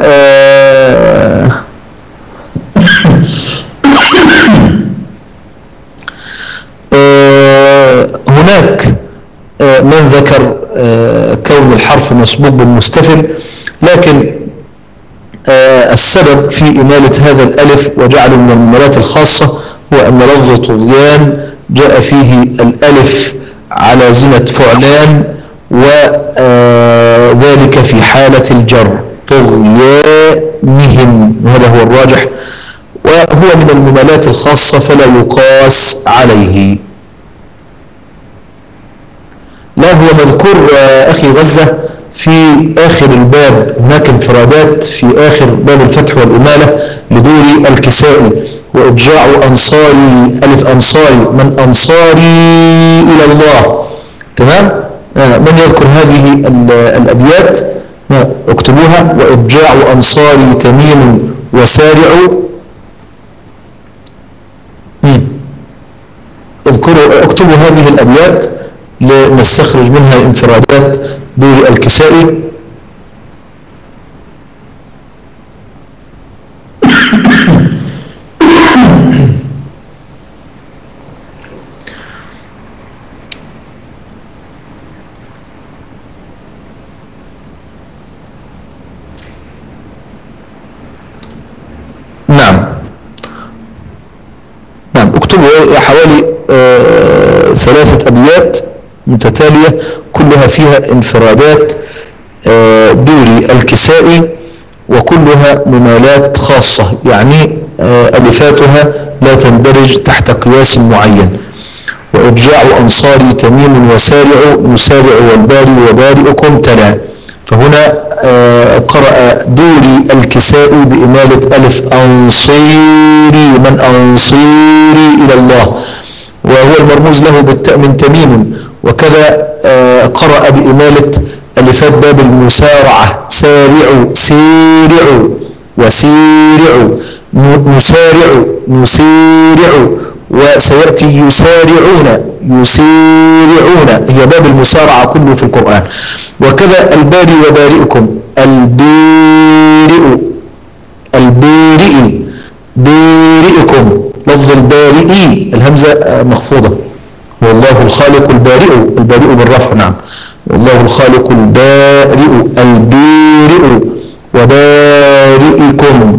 هناك من ذكر كون الحرف مسبوق بالمستفل، لكن السبب في إمالة هذا الألف وجعله من الممالات الخاصة هو أن لفظ طغيان جاء فيه الألف على زنة فعلان، وذلك في حالة الجر طغيانهم، وهذا هو الراجح، وهو من الممالات الخاصة فلا يقاس عليه. لا هو مذكور أخي غزة في آخر الباب، هناك انفرادات في آخر باب الفتح والإمالة لدوري الكسائي، وإرجاع أنصاري ألف أنصاري من أنصاري إلى الله، تمام. من يذكر هذه الأبيات اكتبوها. وإرجاع أنصاري تميم وسارع اكتبوا هذه الأبيات لنستخرج منها انفرادات دور الكسائي. نعم اكتبوا حوالي 3 أبيات متتالية كلها فيها انفرادات دوري الكسائي، وكلها ممالات خاصة، يعني ألفاتها لا تندرج تحت قياس معين. وإرجاع أنصاري تميم وسارع نسارع والباري وبارئكم تلا. فهنا قرأ دوري الكسائي بإمالة ألف أنصيري من أنصيري إلى الله، وهو المرموز له بالتاء من تميم. وكذا قرأ بإمالة ألفات باب المسارعة سارعوا سيرعوا وسيرعوا نسارع نسيرع، وسيأتي يسارعون يسيرعون، هي باب المسارعة كله في القرآن. وكذا الباري وبارئكم البارئ البارئ بارئكم، لفظ البارئي الهمزة مخفوضة. والله الخالق البارئ، البارئ بالرفع نعم، والله الخالق البارئ البارئ وبارئكم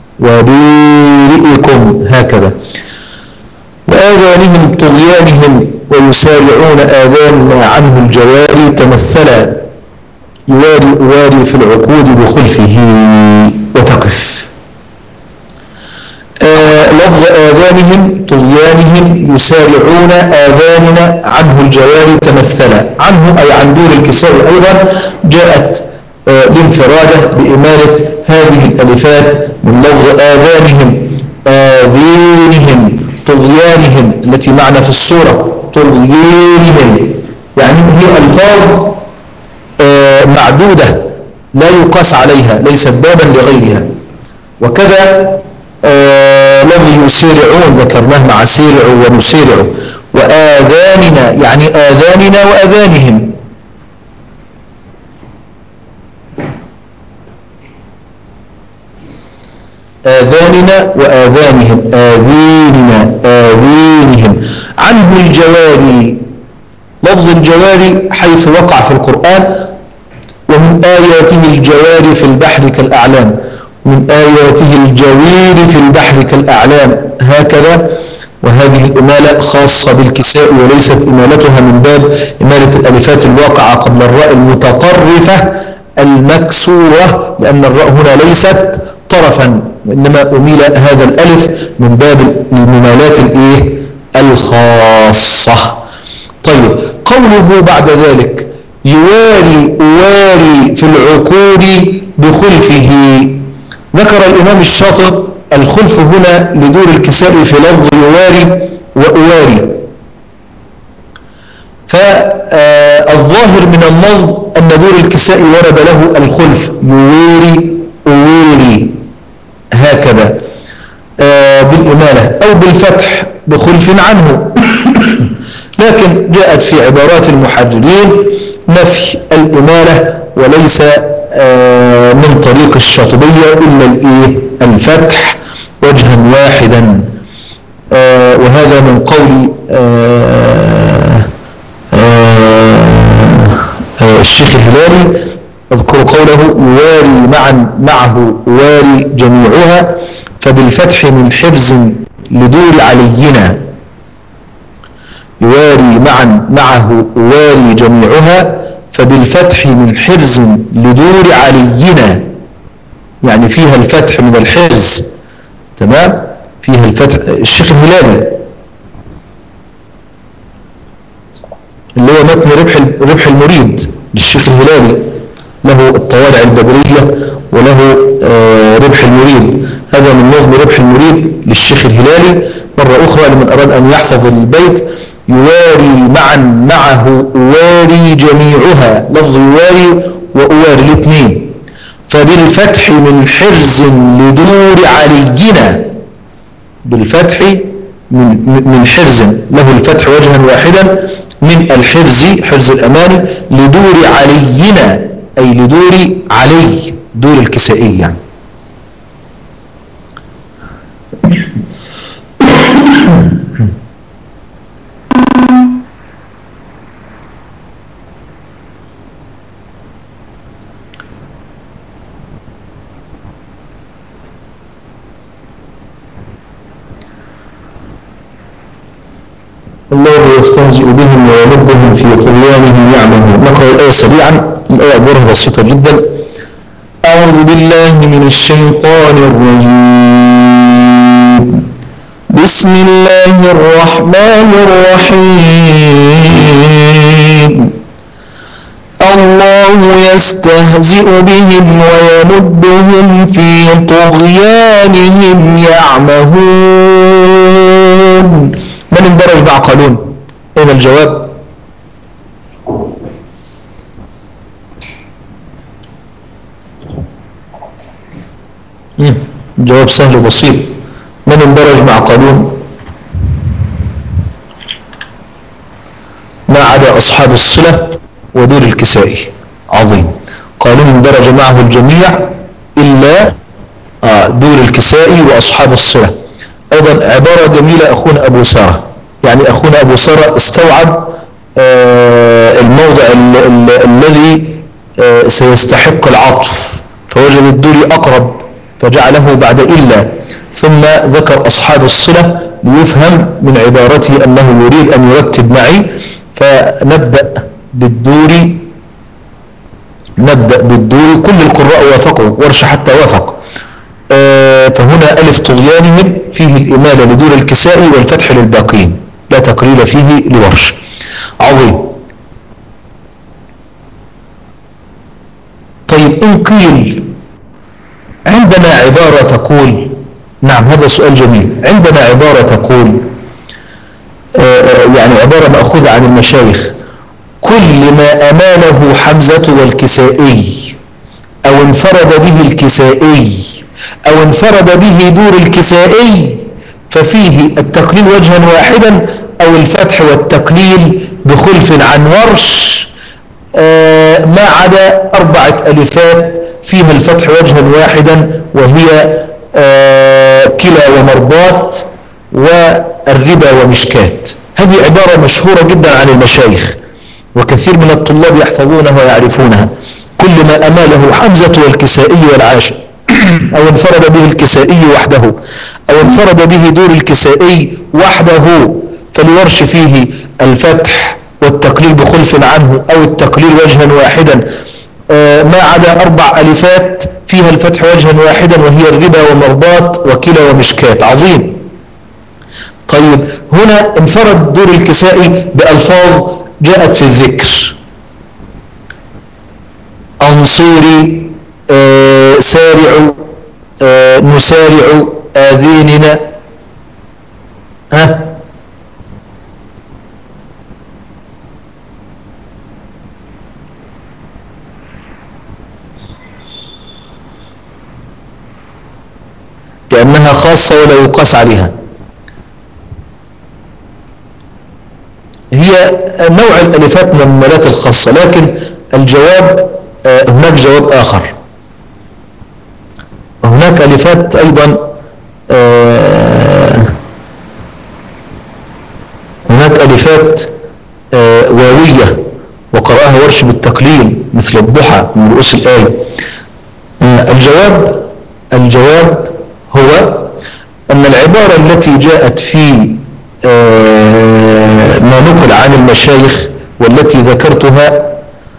وبارئكم هكذا. وآذانهم طغيانهم ويسارعون آذان عنه الجواري تمثلا، يواري أواري في العقود بخلفه وتقف. لفظ آذانهم طغيانهم يسارعون آذاننا عنه الجواري تمثلا، عنه أي عن دور الكساء أيضا جاءت لانفراده بإمالة هذه الألفات من لفظ آذانهم آذينهم طغيانهم التي معنا في السورة طغيانهم، يعني هي ألفاظ معدودة لا يقاس عليها، ليست بابا لغيرها. وكذا لفظ يسارعون ذكرناه مع سيرع ونسارع. وآذاننا يعني آذاننا وآذانهم، آذاننا وآذانهم آذيننا آذينهم. عنه الجواري، لفظ الجواري حيث وقع في القرآن، ومن آياته الجواري في البحر كالأعلام، من آياته الجوير في البحر كالأعلام هكذا. وهذه الإمالة خاصة بالكساء وليست إمالتها من باب إمالة الألفات الواقعة قبل الراء المتطرفة المكسورة، لأن الراء هنا ليست طرفا، وإنما أميل هذا الألف من باب الممالات الخاصة. طيب قوله بعد ذلك يواري أواري في العقود بخلفه، ذكر الإمام الشاطر الخلف هنا لدور الكساء في لفظ يواري وأواري. فالظاهر من النظم أن دور الكساء ورد له الخلف يواري أواري هكذا بالإمالة أو بالفتح بخلف عنه. لكن جاءت في عبارات المحررين نفي الإمالة وليس من طريق الشاطبية إلا الفتح وجها واحدا. وهذا من قول الشيخ الهلالي، أذكر قوله يواري معه واري جميعها فبالفتح من حرز لدور علينا، يواري معه واري جميعها فبالفتح من حرز لدور علينا، يعني فيها الفتح من الحرز، تمام، فيها الفتح. الشيخ الهلالي اللي هو متن ربح المريد للشيخ الهلالي، له الطوالع البدرية وله ربح المريد، هذا من نظم ربح المريد للشيخ الهلالي. مرة أخرى لمن أراد أن يحفظ البيت، يواري معه أواري جميعها، لفظ يواري وأواري الاثنين، فبالفتح من حرز لدور علينا، بالفتح من حرز له الفتح وجها واحدا من الحرز حرز الأماني لدور علينا، أي لدور علي، دور الكسائي يعني. الله يستهزئ بهم ويمدهم في طغيانهم يعمهون. نقرأ الآية سريعا، الآية أدوارها بسيطة جدا. أعوذ بالله من الشيطان الرجيم. بسم الله الرحمن الرحيم. الله يستهزئ بهم ويمدهم في طغيانهم يعمهون. من اندرج مع قانون؟ اين الجواب؟ جواب سهل وبسيط. من اندرج مع قانون؟ ما عدا أصحاب الصلة ودور الكسائي. عظيم. قانون اندرج معه الجميع إلا دور الكسائي وأصحاب الصلة. أيضا عبارة جميلة أخونا أبو سارة، يعني أخونا أبو سارة استوعب الموضع الذي سيستحق العطف، فوجد الدور أقرب فجعله بعد إلا، ثم ذكر أصحاب الصلة ليفهم من عبارته أنه يريد أن يرتب معي. فنبدأ بالدور، كل القراء وافقوا، ورش حتى وافق. فهنا ألف طغيانهم فيه الإمالة لدور الكسائي والفتح للباقين، لا تقليل فيه لورش. عظيم. طيب إن قيل عندنا عبارة تقول، نعم هذا سؤال جميل، عندنا عبارة تقول يعني عبارة مأخوذة عن المشايخ: كل ما أماله حمزة والكسائي أو انفرد به الكسائي أو انفرد به دور الكسائي ففيه التقليل وجها واحدا أو الفتح والتقليل بخلف عن ورش، ما عدا 4 ألفات فيها الفتح وجها واحدا، وهي كلا ومرباط والربا ومشكات. هذه عبارة مشهورة جدا عن المشايخ وكثير من الطلاب يحفظونها ويعرفونها. كل ما أماله حمزة والكسائي والعاشر أو انفرد به الكسائي وحده أو انفرد به دور الكسائي وحده فلورش فيه الفتح والتقليل بخلف عنه أو التقليل وجها واحدا، ما عدا 4 ألفات فيها الفتح وجها واحدا، وهي الربا ومرضات وكلا ومشكات. عظيم. طيب هنا انفرد دور الكسائي بألفاظ جاءت في الذكر: أنصيري، سارع، نسارع، آذيننا. لأنها خاصة ولا يقاس عليها. هي نوع الألفات من الممالات الخاصة، لكن الجواب هناك جواب آخر. هناك ألفات أيضا، هناك ألفات واوية وقرأها ورش بالتقليل مثل الضحى من رؤوس الآية. الجواب هو أن العبارة التي جاءت في ما نقل عن المشايخ والتي ذكرتها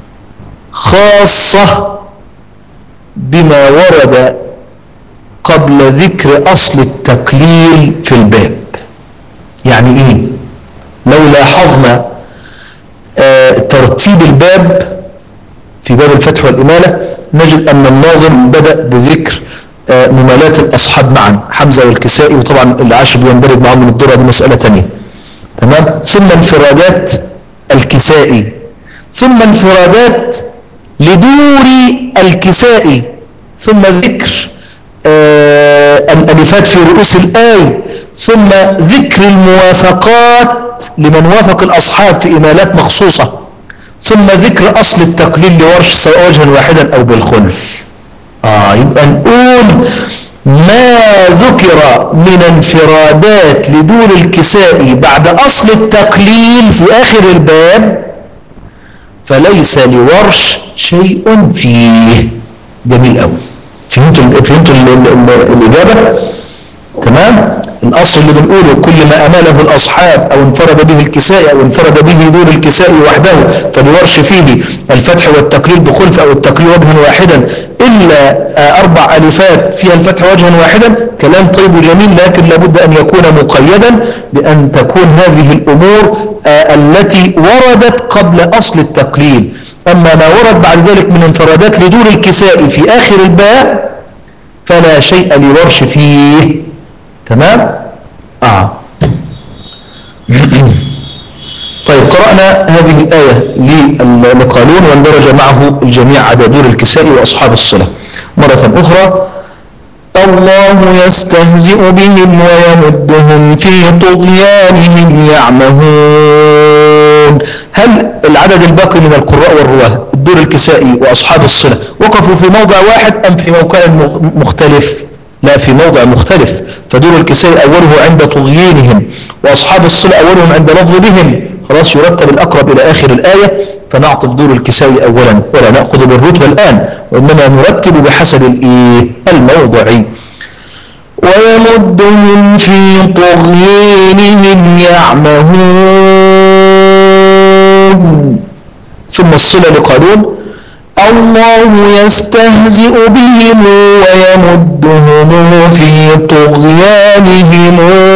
خاصة بما ورد قبل ذكر أصل التقليل في الباب. يعني إيه؟ لو لاحظنا ترتيب الباب في باب الفتح والإمالة نجد أن الناظم بدأ بذكر ممالات الأصحاب معا، حمزة والكسائي، وطبعا العاشر بيندرج معهم من الدرة، دي مسألة تانية. تمام. ثم انفرادات الكسائي، ثم انفرادات لدور الكسائي، ثم ذكر الألفات في رؤوس الآية، ثم ذكر الموافقات لمن وافق الأصحاب في إمالات مخصوصة، ثم ذكر أصل التقليل لورش سواء وجها واحدا أو بالخلف. يبقى نقول ما ذكر من انفرادات لدور الكسائي بعد أصل التقليل في آخر الباب فليس لورش شيء فيه. جميل قوي. فهمتوا الإجابة؟ تمام. الأصل اللي بنقوله كل ما أماله الأصحاب أو انفرد به الكسائي أو انفرد به دور الكسائي وحده فلورش فيه الفتح والتقليل بخلف أو التقليل وجها واحدا إلا 4 ألفات فيها الفتح وجها واحدا. كلام طيب وجميل، لكن لابد أن يكون مقيدا بأن تكون هذه الأمور التي وردت قبل أصل التقليل. أما ما ورد بعد ذلك من انفرادات لدور الكسائي في آخر الباب فلا شيء لورش فيه. تمام. طيب قرأنا هذه الآية لقالون واندرج معه الجميع عدا دور الكسائي وأصحاب الصلة. مرة أخرى: الله يستهزئ بهم ويمدهم في طغيانهم يعمهون. هل العدد الباقي من القراء والرواه الدور الكسائي وأصحاب الصلة وقفوا في موضع واحد أم في موقع مختلف؟ لا، في موضع مختلف. فدور الكسائي أوله عند طغيانهم وأصحاب الصلة أولهم عند لفظ بهم. خلاص، يرتب الأقرب إلى آخر الآية، فنعطف دور الكسائي أولا ولا نأخذ بالرتبة الآن، وإنما نرتب بحسب الموضع. ويمدهم في طغيانهم يعمهون. ثم الصلة لقالون: الله يستهزئ بهم ويمدهم في طغيانهم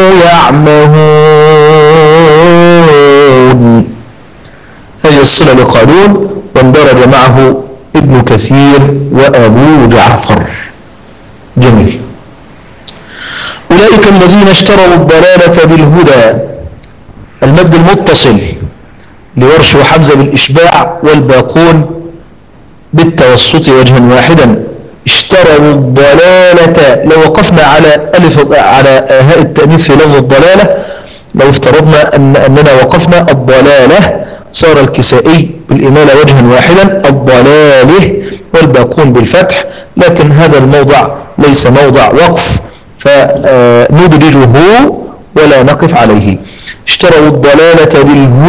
يعمهون. هذه الصلة لقالون واندرج معه ابن كثير وأبو جعفر. جميل. أولئك الذين اشتروا الضلالة بالهدى. المد المتصل لورش وحمزة بالإشباع والباقون بالتوسط وجها واحدا. اشتروا الضلالة. لو وقفنا على هاء التأنيث في لفظ الضلالة، لو افترضنا أننا وقفنا الضلالة صار الكسائي بالإمالة وجها واحدا الضلاله والباقون بالفتح، لكن هذا الموضع ليس موضع وقف فندرجه ولا نقف عليه. اشتروا الضلالة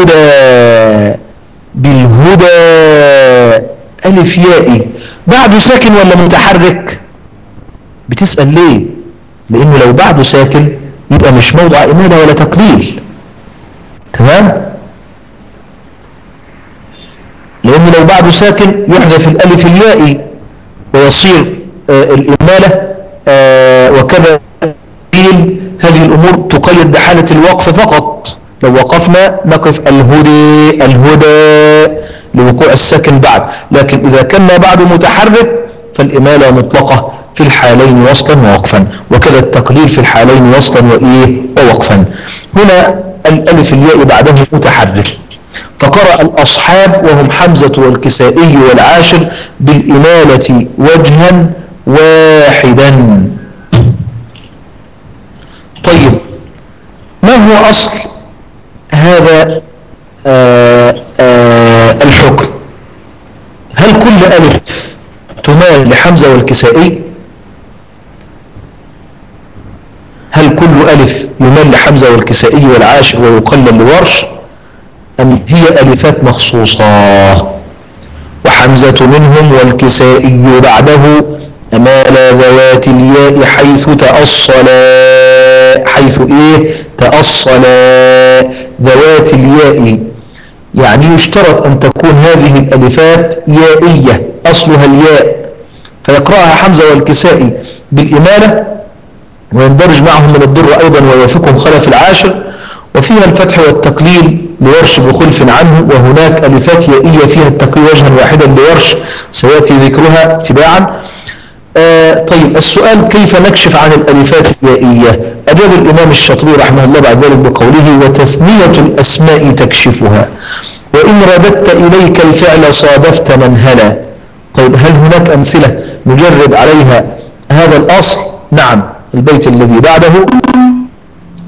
بالهدى ألف يائي بعده ساكن ولا متحرك؟ بتسأل ليه؟ لأنه لو بعده ساكن يبقى مش موضع إمالة ولا تقليل. تمام؟ لأنه لو بعده ساكن يحذف الألف اليائي ويصير الإمالة وكذا. هذه الأمور تقيد بحالة الوقف فقط. لو وقفنا نقف الهدى لوقوع الساكن بعد، لكن إذا كان ما بعده متحرك فالإمالة مطلقة في الحالين وصلا ووقفا، وكذا التقليل في الحالين وصلا ووقفا. هنا الألف الياء بعده متحرك، فقرأ الأصحاب وهم حمزة والكسائي والعاشر بالإمالة وجها واحدا. طيب، ما هو أصل هذا الحكم؟ هل كل ألف تمال لحمزة والكسائي؟ هل كل ألف يمال لحمزة والكسائي والعاشر ويقلل لورش، أم هي ألفات مخصوصة؟ وحمزة منهم والكسائي بعده أمال ذوات الياء حيث تأصل ذوات الياء. يعني يشترط أن تكون هذه الألفات يائية أصلها الياء، فيقرأها حمزة والكسائي بالإمالة ويندرج معهم من الضر أيضا ويوافقهم خلف العاشر، وفيها الفتح والتقليل لورش بخلف عنه، وهناك ألفات يائية فيها التقليل وجها واحدا لورش سيأتي ذكرها تباعا. طيب، السؤال: كيف نكشف عن الألفات اليائية؟ أجاب الإمام الشاطبي رحمه الله بعد ذلك بقوله: وتثنية الأسماء تكشفها، وإن رددت إليك الفعل صادفت منهلا. طيب، هل هناك أمثلة نجرب عليها هذا الأصل؟ نعم، البيت الذي بعده: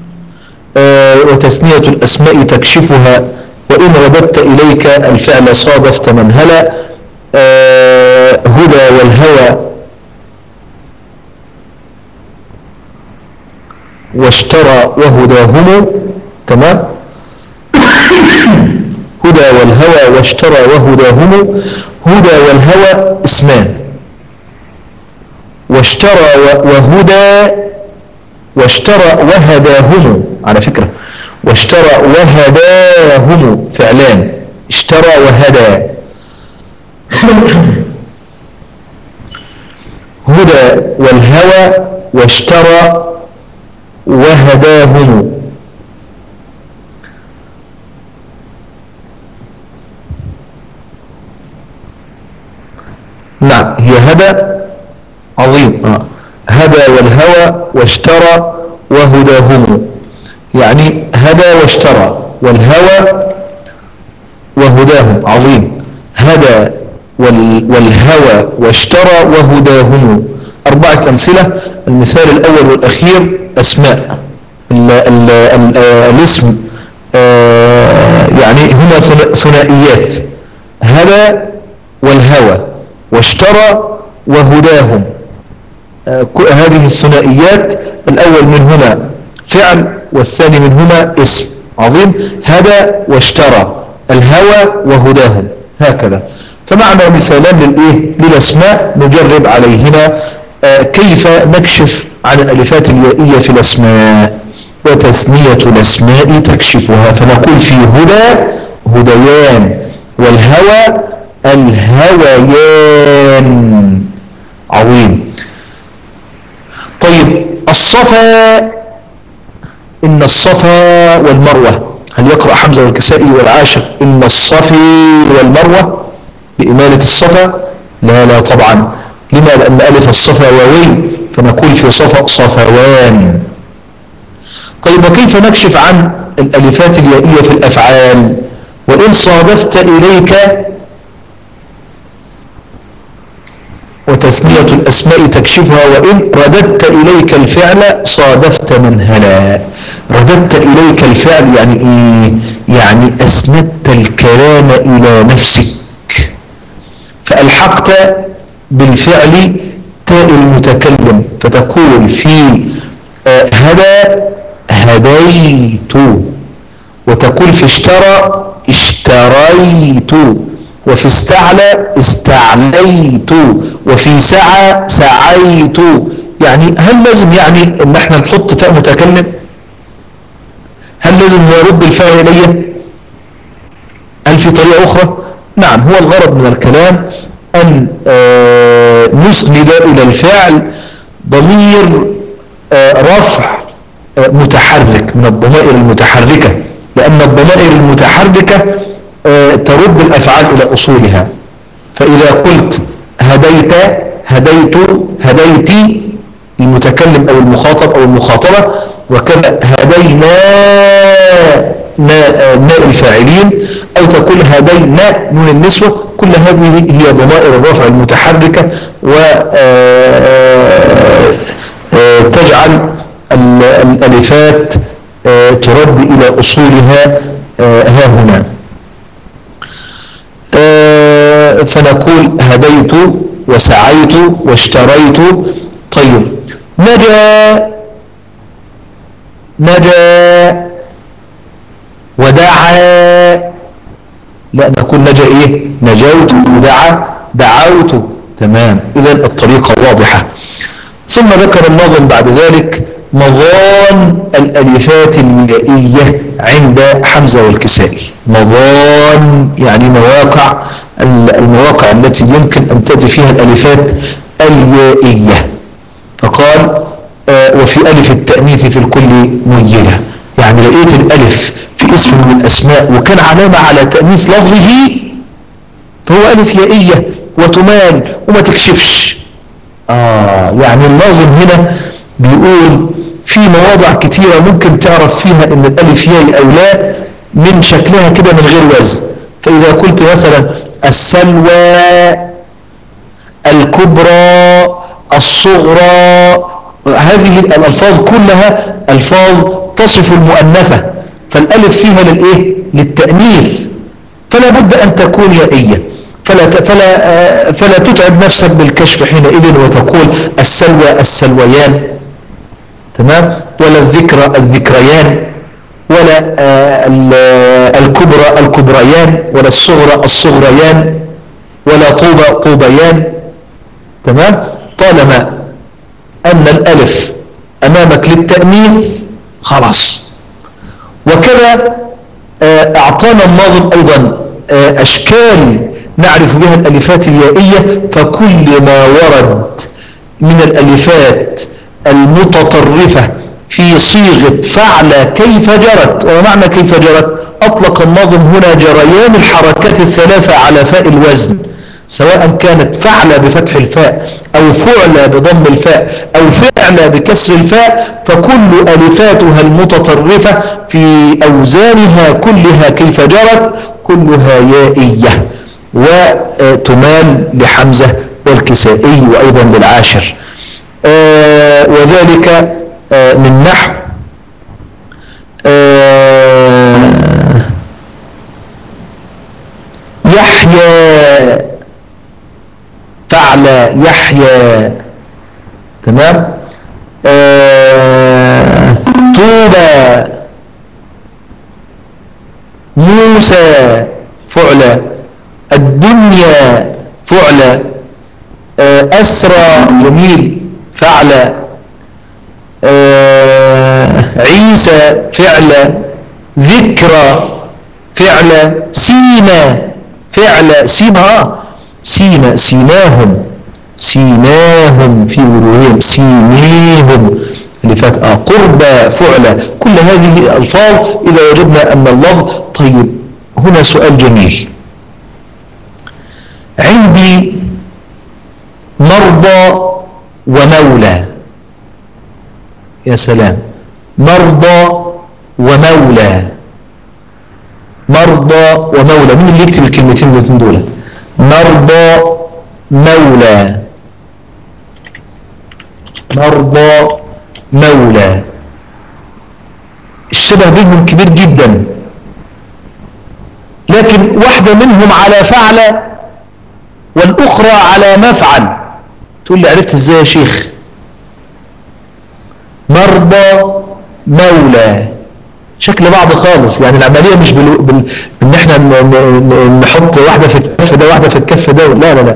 وتثنية الأسماء تكشفها، وإن رددت إليك الفعل صادفت من هلا. هدى والهوى واشترى وهداهم. تمام. هدى والهوى واشترى وهداهم. هدى والهوى اسمان، واشترى وهدى، واشترى وهداهم على فكرة، واشترى وهداهم فعلان، اشترى وهدى. هدى والهوى واشترى وهداهم. نعم هي هدى. عظيم. هدى والهوى واشترى وهداهم، يعني هدى واشترى والهوى وهداهم. عظيم. هدى والهوى واشترى وهداهم. 4 أمثلة. المثال الأول والأخير أسماء الاسم يعني هما ثنائيات، هدى والهوى واشترى وهداهم. هذه الثنائيات الأول منهما فعل والثاني منهما اسم. عظيم. هدى واشترى، الهوى وهداهم، هكذا. فمعنا مثالان للأسماء نجرب عليهما كيف نكشف عن الألفات اليائية في الأسماء. وتثنية الأسماء تكشفها، فنقول في هدى هديان، والهوى الهويان. عظيم. طيب الصفا، إن الصفا والمروة، هل يقرأ حمزة والكسائي والعاشر إن الصفي والمروة بإمالة الصفا؟ لا طبعا. لما؟ لأن ألف الصفا واوي، فنقول في صفا صفوان. طيب وكيف نكشف عن الألفات اليائية في الأفعال؟ وإن صادفت إليك، وتثنية الأسماء تكشفها، وإن رددت إليك الفعل صادفت من هلا. رددت إليك الفعل يعني إيه؟ يعني أسندت الكلام إلى نفسك، فألحقت بالفعل تاء المتكلم، فتقول في هدى هديت، وتقول في اشترى اشتريت، وفي استعلى استعليت، وفي سعى سعيت. يعني هل لازم يعني ان احنا نحط تاء متكلم؟ هل لازم نرد الفعل اليه؟ هل في طريقة اخرى؟ نعم، هو الغرض من الكلام ان نسند الى الفعل ضمير رفع متحرك من الضمائر المتحركة، لأن الضمائر المتحركة ترد الأفعال إلى أصولها. فإذا قلت هديت هديت هديتي، المتكلم أو المخاطب أو المخاطبة، وكذا هدينا ناء الفاعلين، أو تقول هدينا نون النسوة. كل هذه هي ضمائر الرفع المتحركة، وتجعل الألفات ترد إلى أصولها ها هنا. فنقول هديت وسعيت واشتريت. طيب نجا ودعا، لا نقول نجا ايه؟ نجوت. ودعا دعوت. تمام. اذا الطريقة واضحة. ثم ذكر الناظم بعد ذلك مظان الألفات اليائية عند حمزة والكسائي. مظان يعني مواقع، المواقع التي يمكن أن تأتي فيها الألفات اليائية. فقال وفي ألف التأنيث في الكل ميلة، يعني لقيت الألف في اسم من الأسماء وكان علامة على تأنيث لفظه، فهو ألف يائية وتمال وما تكشفش. يعني الناظم هنا بيقول في مواضع كتيرة ممكن تعرف فيها ان الالف ياء او لا من شكلها كده من غير وزن. فاذا قلت مثلا السلوى، الكبرى، الصغرى، هذه الالفاظ كلها الفاظ تصف المؤنثة، فالألف فيها للإيه؟ للتأنيث، فلا بد أن تكون يائية. فلا تتعب نفسك بالكشف حينئذ وتقول السلوى السلويان، تمام، ولا الذكرى الذكريان، ولا الكبرى الكبريان، ولا الصغرى الصغريان، ولا طوبى طوبيان، تمام، طالما أن الألف أمامك للتأنيث خلاص. وكذا أعطانا الناظم أيضا أشكال نعرف بها الألفات اليائية، فكل ما ورد من الألفات المتطرفة في صيغة فعل كيف جرت. ومعنى كيف جرت؟ أطلق الناظم هنا جريان الحركات الثلاثة على فاء الوزن، سواء كانت فعل بفتح الفاء أو فعل بضم الفاء أو فعل بكسر الفاء، فكل ألفاتها المتطرفة في أوزانها كلها كيف جرت كلها يائية، وتمال لحمزة والكسائي وأيضا للعاشر. وذلك من نحو يحيى، فعل يحيى، تمام، طوبى، موسى، فعل، الدنيا، فعل، أسرى، جميل، فعل، عيسى، فعل، ذكرى، فعل، سينا، فعل، سينا، سينا، سيناهم، سيناهم في وجوههم، سينيهم لفات قربى، فعل. كل هذه الألفاظ إذا وجدنا أن اللفظ. طيب هنا سؤال جميل، عندي مرضى ومولى، يا سلام، مرضى ومولى، مرضى ومولى، مين اللي يكتب الكلمتين دول؟ مرضى، مولى، مرضى، مولى، الشبه بينهم كبير جدا، لكن واحدة منهم على فعل والأخرى على مفعل. تقول لي عرفت ازاي يا شيخ؟ مرضى، مولى، شكل بعض خالص، يعني العملية مش ان احنا نحط واحدة في الكف ده واحدة في الكف ده، لا لا لا.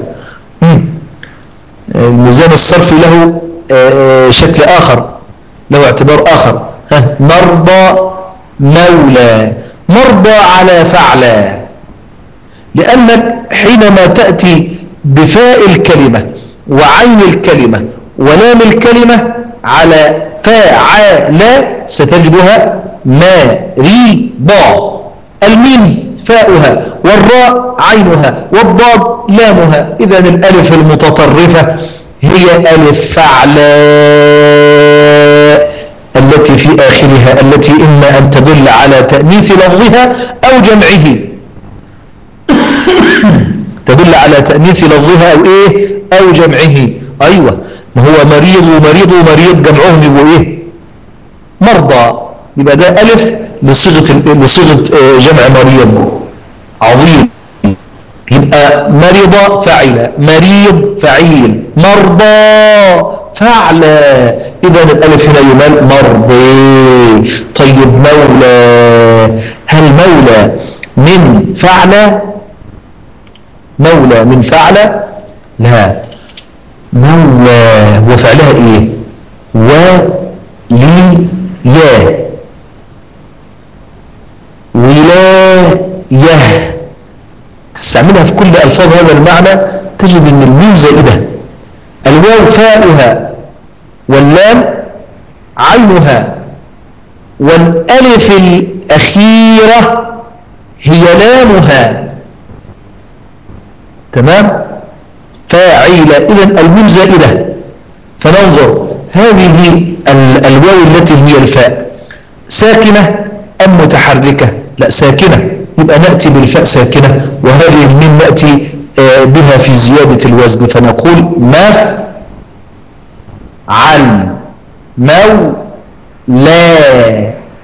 الميزان الصرفي له شكل آخر، له اعتبار آخر. مرضى، مولى، مرضى على فعلى، لأنك حينما تأتي بفاء الكلمة وعين الكلمة ولام الكلمة على فاعل ستجدها مريضة، الميم فاؤها والراء عينها والضاد لامها، إذا الألف المتطرفة هي ألف فعلاء التي في آخرها، التي إما أن تدل على تأنيث لفظها أو جمعه، تدل على تأنيث لفظها أو إيه أو جمعه. أيوة، ما هو مريض ومريض ومريض جمعهم يبقوا إيه؟ مرضى، يبقى ده ألف لصيغة جمع مريض، عظيم. يبقى مرضى فعل، مريض فعيل، مرضى فعل، إذا الألف هنا يمال مرضي. طيب مولى، هل مولى من فعل؟ مولى من فعل؟ لا، مولى وفعلها ايه؟ وليا، ولاية، تستعملها في كل ألفاظ هذا المعنى تجد ان الميم زائدة، الواو فاؤها واللام عينها، والألف الأخيرة هي لامها، تمام، فاعلة، إذن الميم زائدة. فننظر هذه الواو التي هي الفاء ساكنة أم متحركة؟ لا ساكنة، يبقى نأتي بالفاء ساكنة، وهذه الميم نأتي بها في زيادة الوزن، فنقول مفعل، مولى،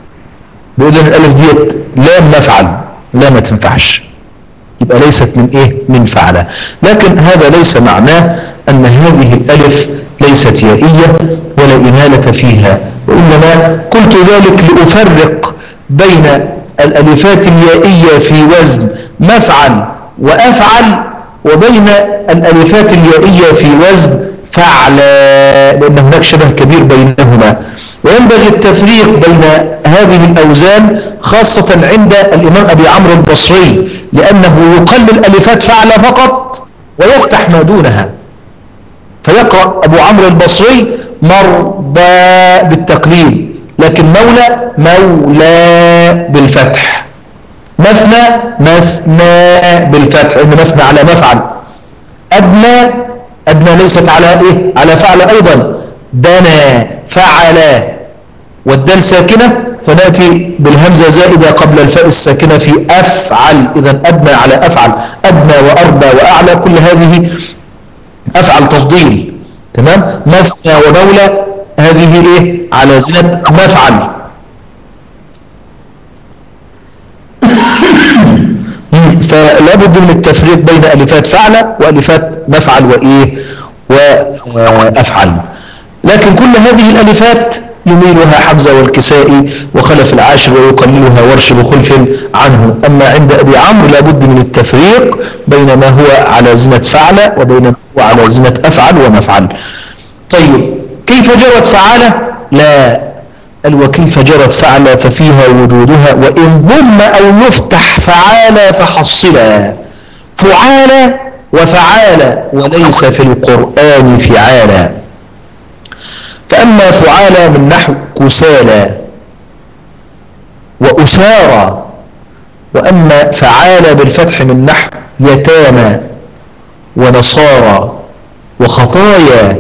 بيقول لنا الالف ديت لام نفعل، لا ما تنفعش، يبقى ليست من ايه؟ من فعل. لكن هذا ليس معناه ان هذه الالف ليست يائية ولا إمالة فيها، وإنما قلت ذلك لأفرق بين الالفات اليائية في وزن مفعل وأفعل وبين الالفات اليائية في وزن فعل، لأن هناك شبه كبير بينهما. وينبغي التفريق بين هذه الأوزان خاصة عند الإمام أبي عمرو البصري، لأنه يقلل ألفات فعل فقط ويفتح ما دونها، فيقرأ أبو عمرو البصري مرضى بالتقليل، لكن مولى مولى بالفتح، مثنى مثنى بالفتح، إن مثنى على مفعل، أدنى أدنى ليست على إيه؟ على فعل أيضا، دنا فعل، والدال ساكنة فنأتي بالهمزة زائدة قبل الفاء الساكنة في أفعل، إذا أدنى على أفعل، أدنى وأربى وأعلى كل هذه أفعل تفضيل، تمام. مثنى ومولى هذه إيه؟ على زنة مفعل. فلا بد من التفريق بين ألفات فعل وألفات مفعل وإيه وأفعل. لكن كل هذه الألفات يميلها حمزة والكسائي وخلف العاشر ويقللها ورش بخلف عنه. أما عند أبي عمرو لا بد من التفريق بين ما هو على زنة فعل وبين ما هو على زنة أفعل ومفعل. طيب كيف جرت فعالة؟ لا، وكيف جرت فعل ففيها وجودها، وإن ضم أو يفتح فعال فحصلا، فعال وفعال وليس في القرآن فعالا. فأما فعال من نحو كسالى وأسارى، وأما فعال بالفتح من نحو يتامى ونصارى وخطايا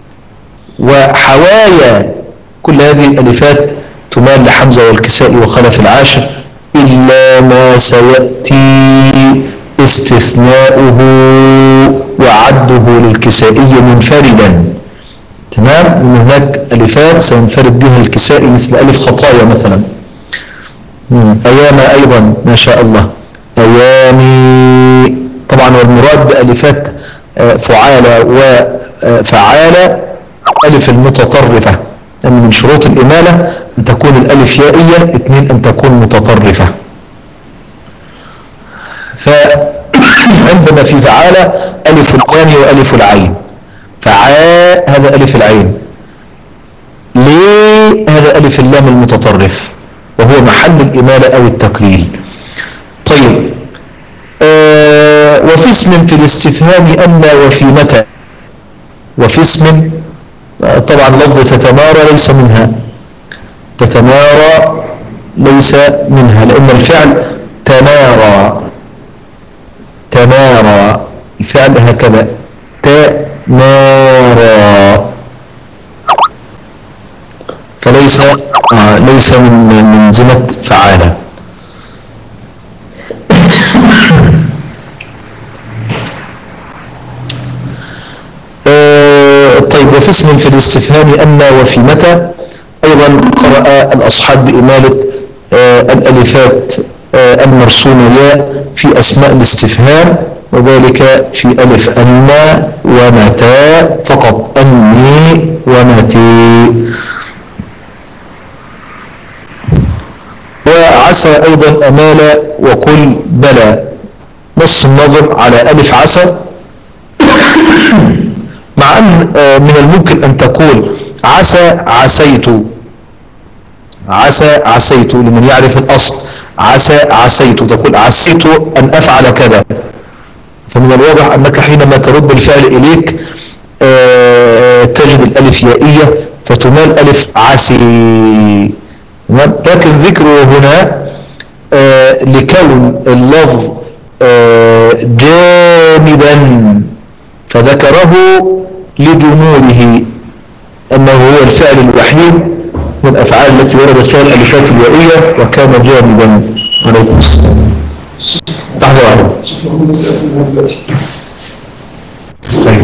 وحوايا، كل هذه الألفات تمال لحمزة والكسائي وخلف العاشر، إلا ما سيأتي استثناؤه وعده للكسائي منفردا، تمام. من هناك ألفات سينفرد بها الكسائي مثل ألف خطايا مثلا. أيام أيضا ما شاء الله، أيامي طبعا. والمراد بألفات فعالة وفعالة ألف المتطرفة، لأن من شروط الإمالة أن تكون الألف يائية، اثنين أن تكون متطرفة. فعندنا في فعالة ألف اللام وألف العين، فعاء هذا ألف العين، ليه هذا ألف اللام المتطرف، وهو محل الإمالة أو التقليل. طيب وفي اسم في الاستفهام أما وفي متى، وفي اسم طبعا لفظ تتمارى ليس منها، تتمارى ليس منها، لأن الفعل تمارى، تمارى الفعل هكذا تمارى، فليس ليس من زمة فعالة. طيب وفي اسم في الاستفهام أما وفي متى أيضا قرأ الأصحاب بإمالة الألفات المرسومة ياء في أسماء الاستفهام، وذلك في ألف أما ومتى فقط، أني ومتي. وعسى أيضا أمال وقل بلى، نص النظر على ألف عسى، مع أن من الممكن أن تقول عسى عسيت، عسى عسيت لمن يعرف الأصل، عسى عسيت تقول عسيت أن أفعل كذا، فمن الواضح أنك حينما ترد الفعل إليك تجد الألف يائية فتمال ألف عسي، لكن ذكره هنا لكون اللفظ جامدا فذكره لجموله، أنه هو الفعل الوحيد من الأفعال التي وردت فيها الألفات اليائية وكان جامدا. عليكم السلام. لحظة واحدة. طيب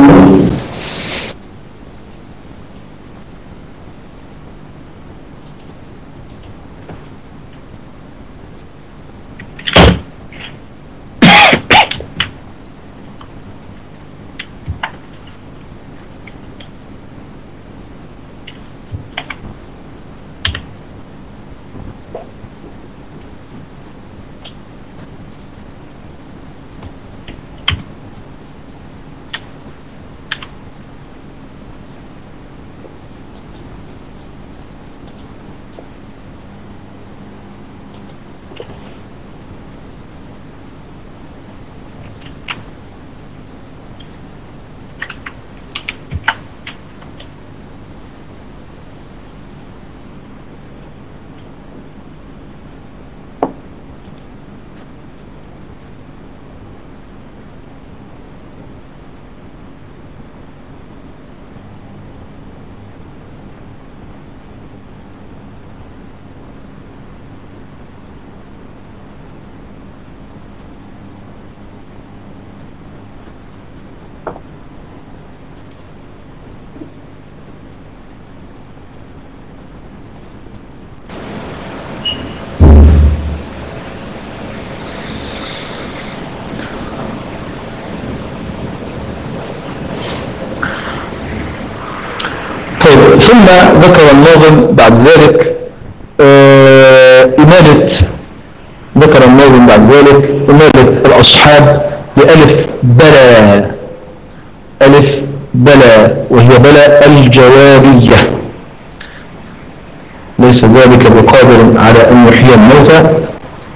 ثم ذكر الناظم بعد ذلك إمالة، ذكر الناظم بعد ذلك إمالة الأصحاب بألف بلا، ألف بلا، وهي بلا الجوابية. ليس ذلك بقادر على أن يحيي الموتى،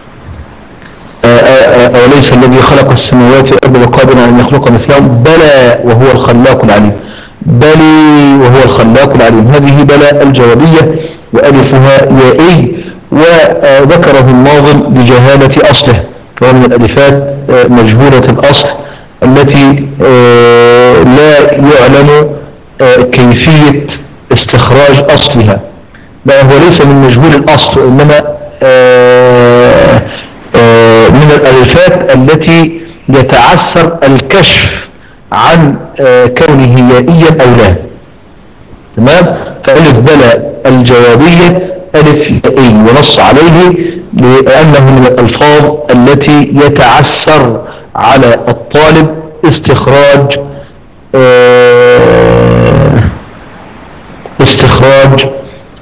أوليس الذي خلق السماوات والأرض بقادر على أن يخلق مثلهم، بلى وهو الخلاق العليم، بلي وهو الخلاق العليم. هذه بلى الجوابية وألفها يائي، وذكره الناظم بجهالة أصله، ومن الألفات مجهولة الأصل التي لا يعلم كيفية استخراج أصلها. لا، هو ليس من مجهول الأصل، إنما من الألفات التي يتعثر الكشف عن كونه يائيا أو لا. تمام؟ فألف بلا الجوابية ألف يائي، ونص عليه لأنه من الألفاظ التي يتعثر على الطالب استخراج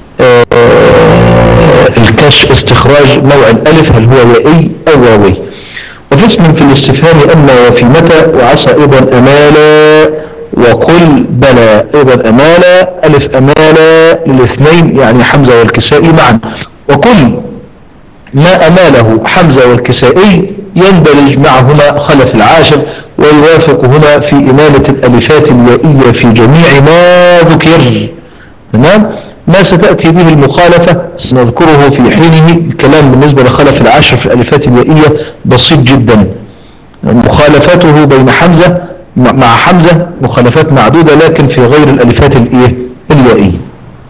الكشف، استخراج نوع الألف هل هو يائي أو واوي. وفي اسم في الاستفهام أما وفي متى وعسى أيضا أمالا وقل بلى، أيضا أمالا ألف أمالا للاثنين يعني حمزة والكسائي معا. وكل ما أماله حمزة والكسائي يندرج معهما خلف العاشر، ويوافقهما في إمالة الألفات اليائية في جميع ما ذكر. تمام؟ ما ستأتي به المخالفة سنذكره في حينه. الكلام بالنسبة لخلف العاشر في الألفات اليائية بسيط جدا، مخالفاته بين حمزة مع حمزة مخالفات معدودة، لكن في غير الألفات اليائية.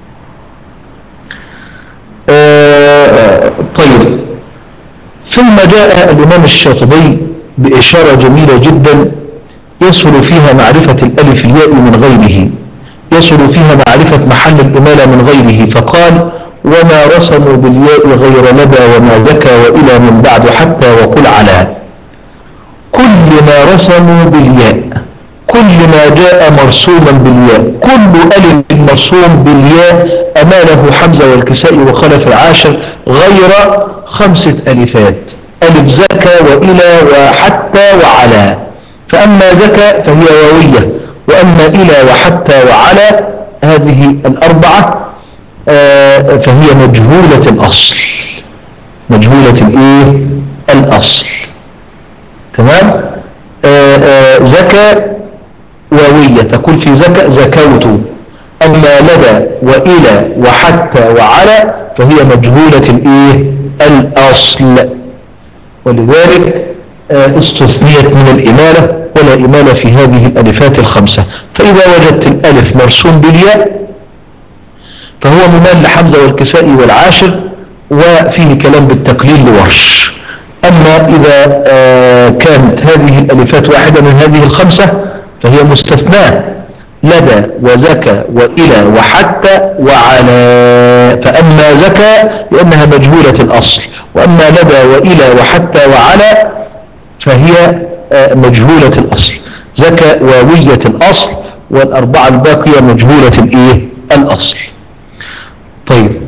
طيب، ثم جاء الإمام الشاطبي بإشارة جميلة جدا يسهل فيها معرفة الألف الياء من غيره، يسهل فيها معرفة محل الإمالة من غيره، فقال وما رسموا بالياء غير لدى وما ذكى وإلى من بعد حتى وقل على. كل ما رسموا بالياء، كل ما جاء مرسوما بالياء، كل ألف مرسوم بالياء أماله حمزة والكسائي وخلف العاشر غير 5 ألفات: ألف زكى وإلى وحتى وعلى. فأما زكى فهي واوية، وأما إلى وحتى وعلى هذه الأربعة فهي مجهولة الأصل، مجهولة الأصل. تمام؟ زكى واوية تقول في زكى زكوت، أما لدى وإلى وحتى وعلى فهي مجهولة الأصل، ولذلك استثنيت من الإمالة، ولا إمالة في هذه الألفات الخمسة. فإذا وجدت الألف مرسوم بالياء فهو ممال لحمزة والكسائي والعاشر، وفيه كلام بالتقليل لورش. أما إذا كانت هذه الألفات واحدة من هذه الخمسة فهي مستثناة: لدى وزكى وإلى وحتى وعلى. فأما زكى لأنها مجهولة الأصل، وأما لدى وإلى وحتى وعلى فهي مجهولة الأصل. زكى واوية الأصل، والأربعة الباقية مجهولة الأصل. طيب،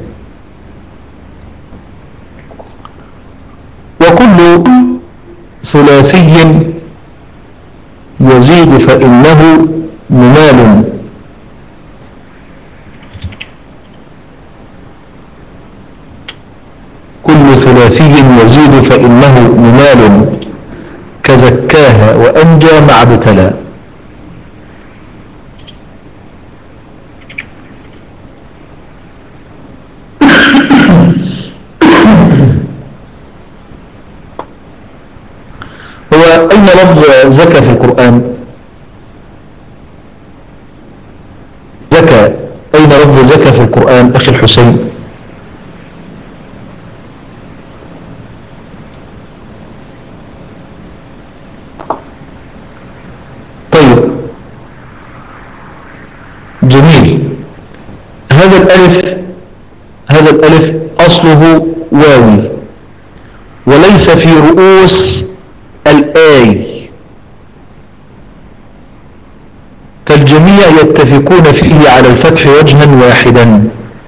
وكل ثلاثي يزيد فإنه ممال، كل ثلاثي يزيد فإنه ممال كزكاها وأنجى مع ابتلى. هو أين لفظ زكى في القرآن؟ زكى، أين لفظ زكى في القرآن أخي الحسين؟ طيب، جميل. هذا الألف أصله واوي، وليس في رؤوس الآي كالجميع الجميع يتفقون فيه على الفتح وجها واحدا.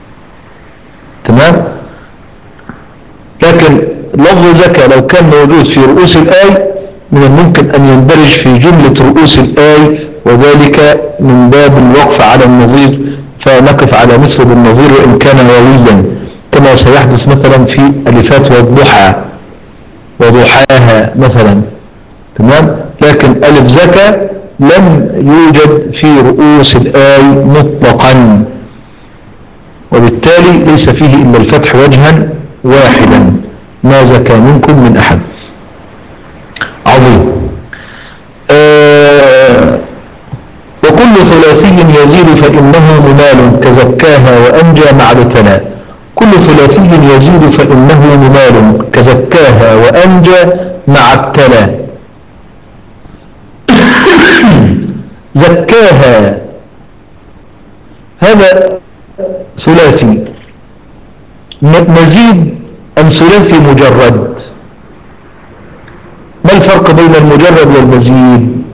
تمام. لكن لفظ زكى لو كان موجود في رؤوس الآية من الممكن أن يندرج في جملة رؤوس الآية، وذلك من باب الوقف على النظير، فنقف على مثل النظير وإن كان واويا، كما سيحدث مثلا في ألفات والضحى وضحاها مثلا. تمام. لكن ألف زكى لم يوجد في رؤوس الآية مطلقا، وبالتالي ليس فيه إلا الفتح وجها واحدا، ما زكى منكم من أحد. عظيم. وكل ثلاثي يزيد فإنه ممال كزكاها وأنجى مع التلا. كل ثلاثي يزيد فإنه ممال كزكاها وأنجى مع التلا. زكاها هذا ثلاثي مزيد أم ثلاثي مجرد؟ ما الفرق بين المجرد والمزيد؟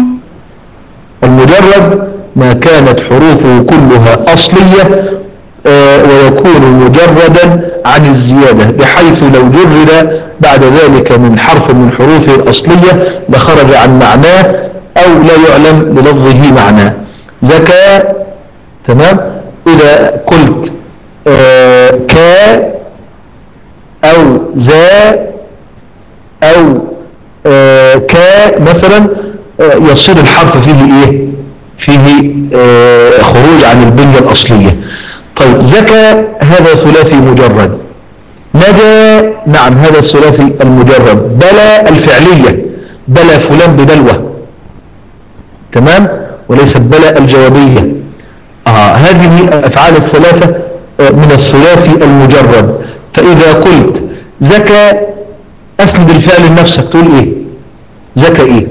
المجرد ما كانت حروفه كلها أصلية ويكون مجردا عن الزيادة، بحيث لو جرد بعد ذلك من حرف من حروفه الأصلية لخرج عن معناه أو لا يعلم بلفظه معناه. زكى. تمام. إذا قلت كا أو ذا أو كا مثلا يصير الحرف فيه إيه؟ فيه خروج عن البنية الأصلية. طيب زكى هذا ثلاثي مجرد. نجا نعم هذا الثلاثي المجرد. بلى الفعلية، بلى فلان بدلوة. تمام. وليست بلى الجوابية. هذه الأفعال الثلاثة من الثلاثي المجرد. فإذا قلت زكى أسند الفعل لنفسك تقول إيه؟ زكى إيه؟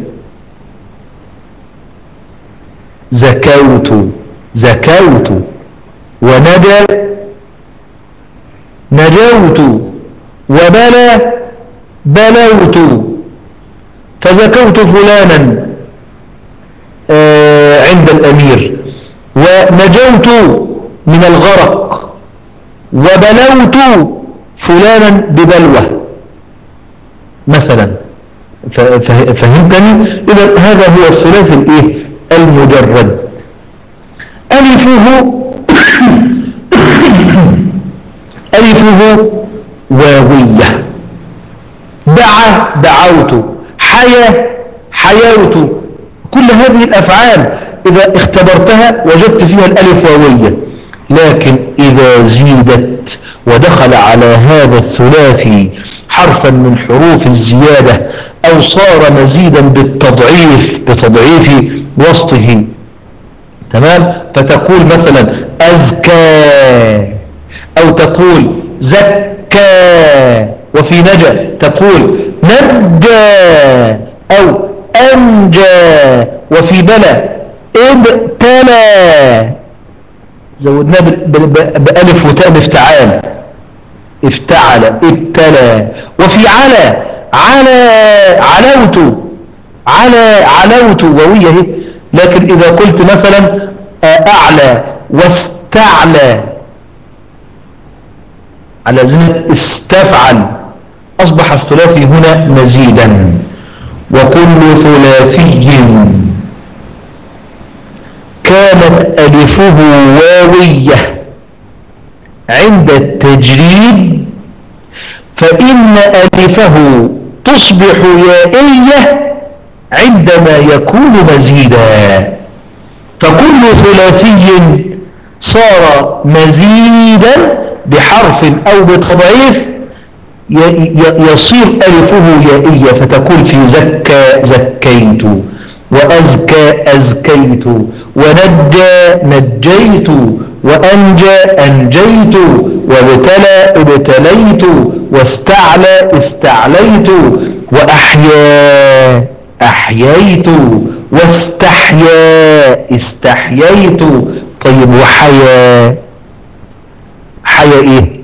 زكوت، زكوت. ونجا نجوت، وبلى بلوت. فزكوت فلانا عند الأمير، ونجوت من الغرق، وبلوت فلانا ببلوة مثلا. فهمتني؟ إذا هذا هو الثلاثي الإيه؟ المجرد. ألفه ألفه واوية. دعا دعوت، حيا حيوت. كل هذه الأفعال إذا اختبرتها وجدت فيها الألف واوية. لكن إذا زيدت ودخل على هذا الثلاثي حرفا من حروف الزيادة أو صار مزيدا بالتضعيف بتضعيف وسطه. تمام. فتقول مثلا أذكى، أو تقول زكى. وفي نجا تقول نجى أو أنجى. وفي بلى ابتلى، زودناه بألف وتاء افتعال، افتعل ابتلى. وفي على علوت، علوت ووية هي. لكن إذا قلت مثلا أعلى واستعلى على زمن استفعل أصبح الثلاثي هنا مزيدا. وكل ثلاثي كانت ألفه واوية عند التجريد فإن ألفه تصبح يائية عندما يكون مزيدا. فكل ثلاثي صار مزيدا بحرف أو بتضعيف يصير ألفه يائية، فتكون في زكى زكيت، وأزكى أزكيت، ونجى نجيت، وأنجى أنجيت، وابتلى ابتليت، واستعلى استعليت، وأحيا أحييت، واستحيا استحييت. طيب وحيا، حيا ايه؟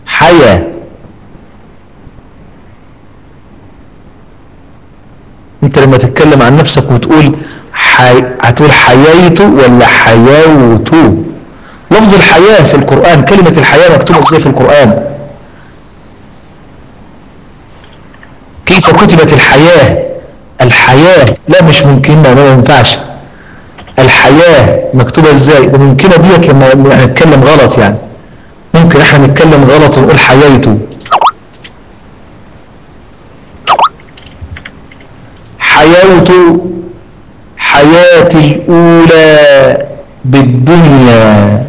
حيا. انت تتكلم عن نفسك وتقول هتقول حييت ولا حيوت؟ لفظ الحياة في القرآن، كلمة الحياة مكتوبة ازاي في القرآن؟ كيف كتبت الحياة؟ الحياة لا مش ممكنة، ما ينفعش. الحياة مكتوبة ازاي؟ ده ممكنة ديت لما نتكلم غلط يعني، ممكن احنا نتكلم غلط ونقول حييت. حيوت حياتي الأولى بالدنيا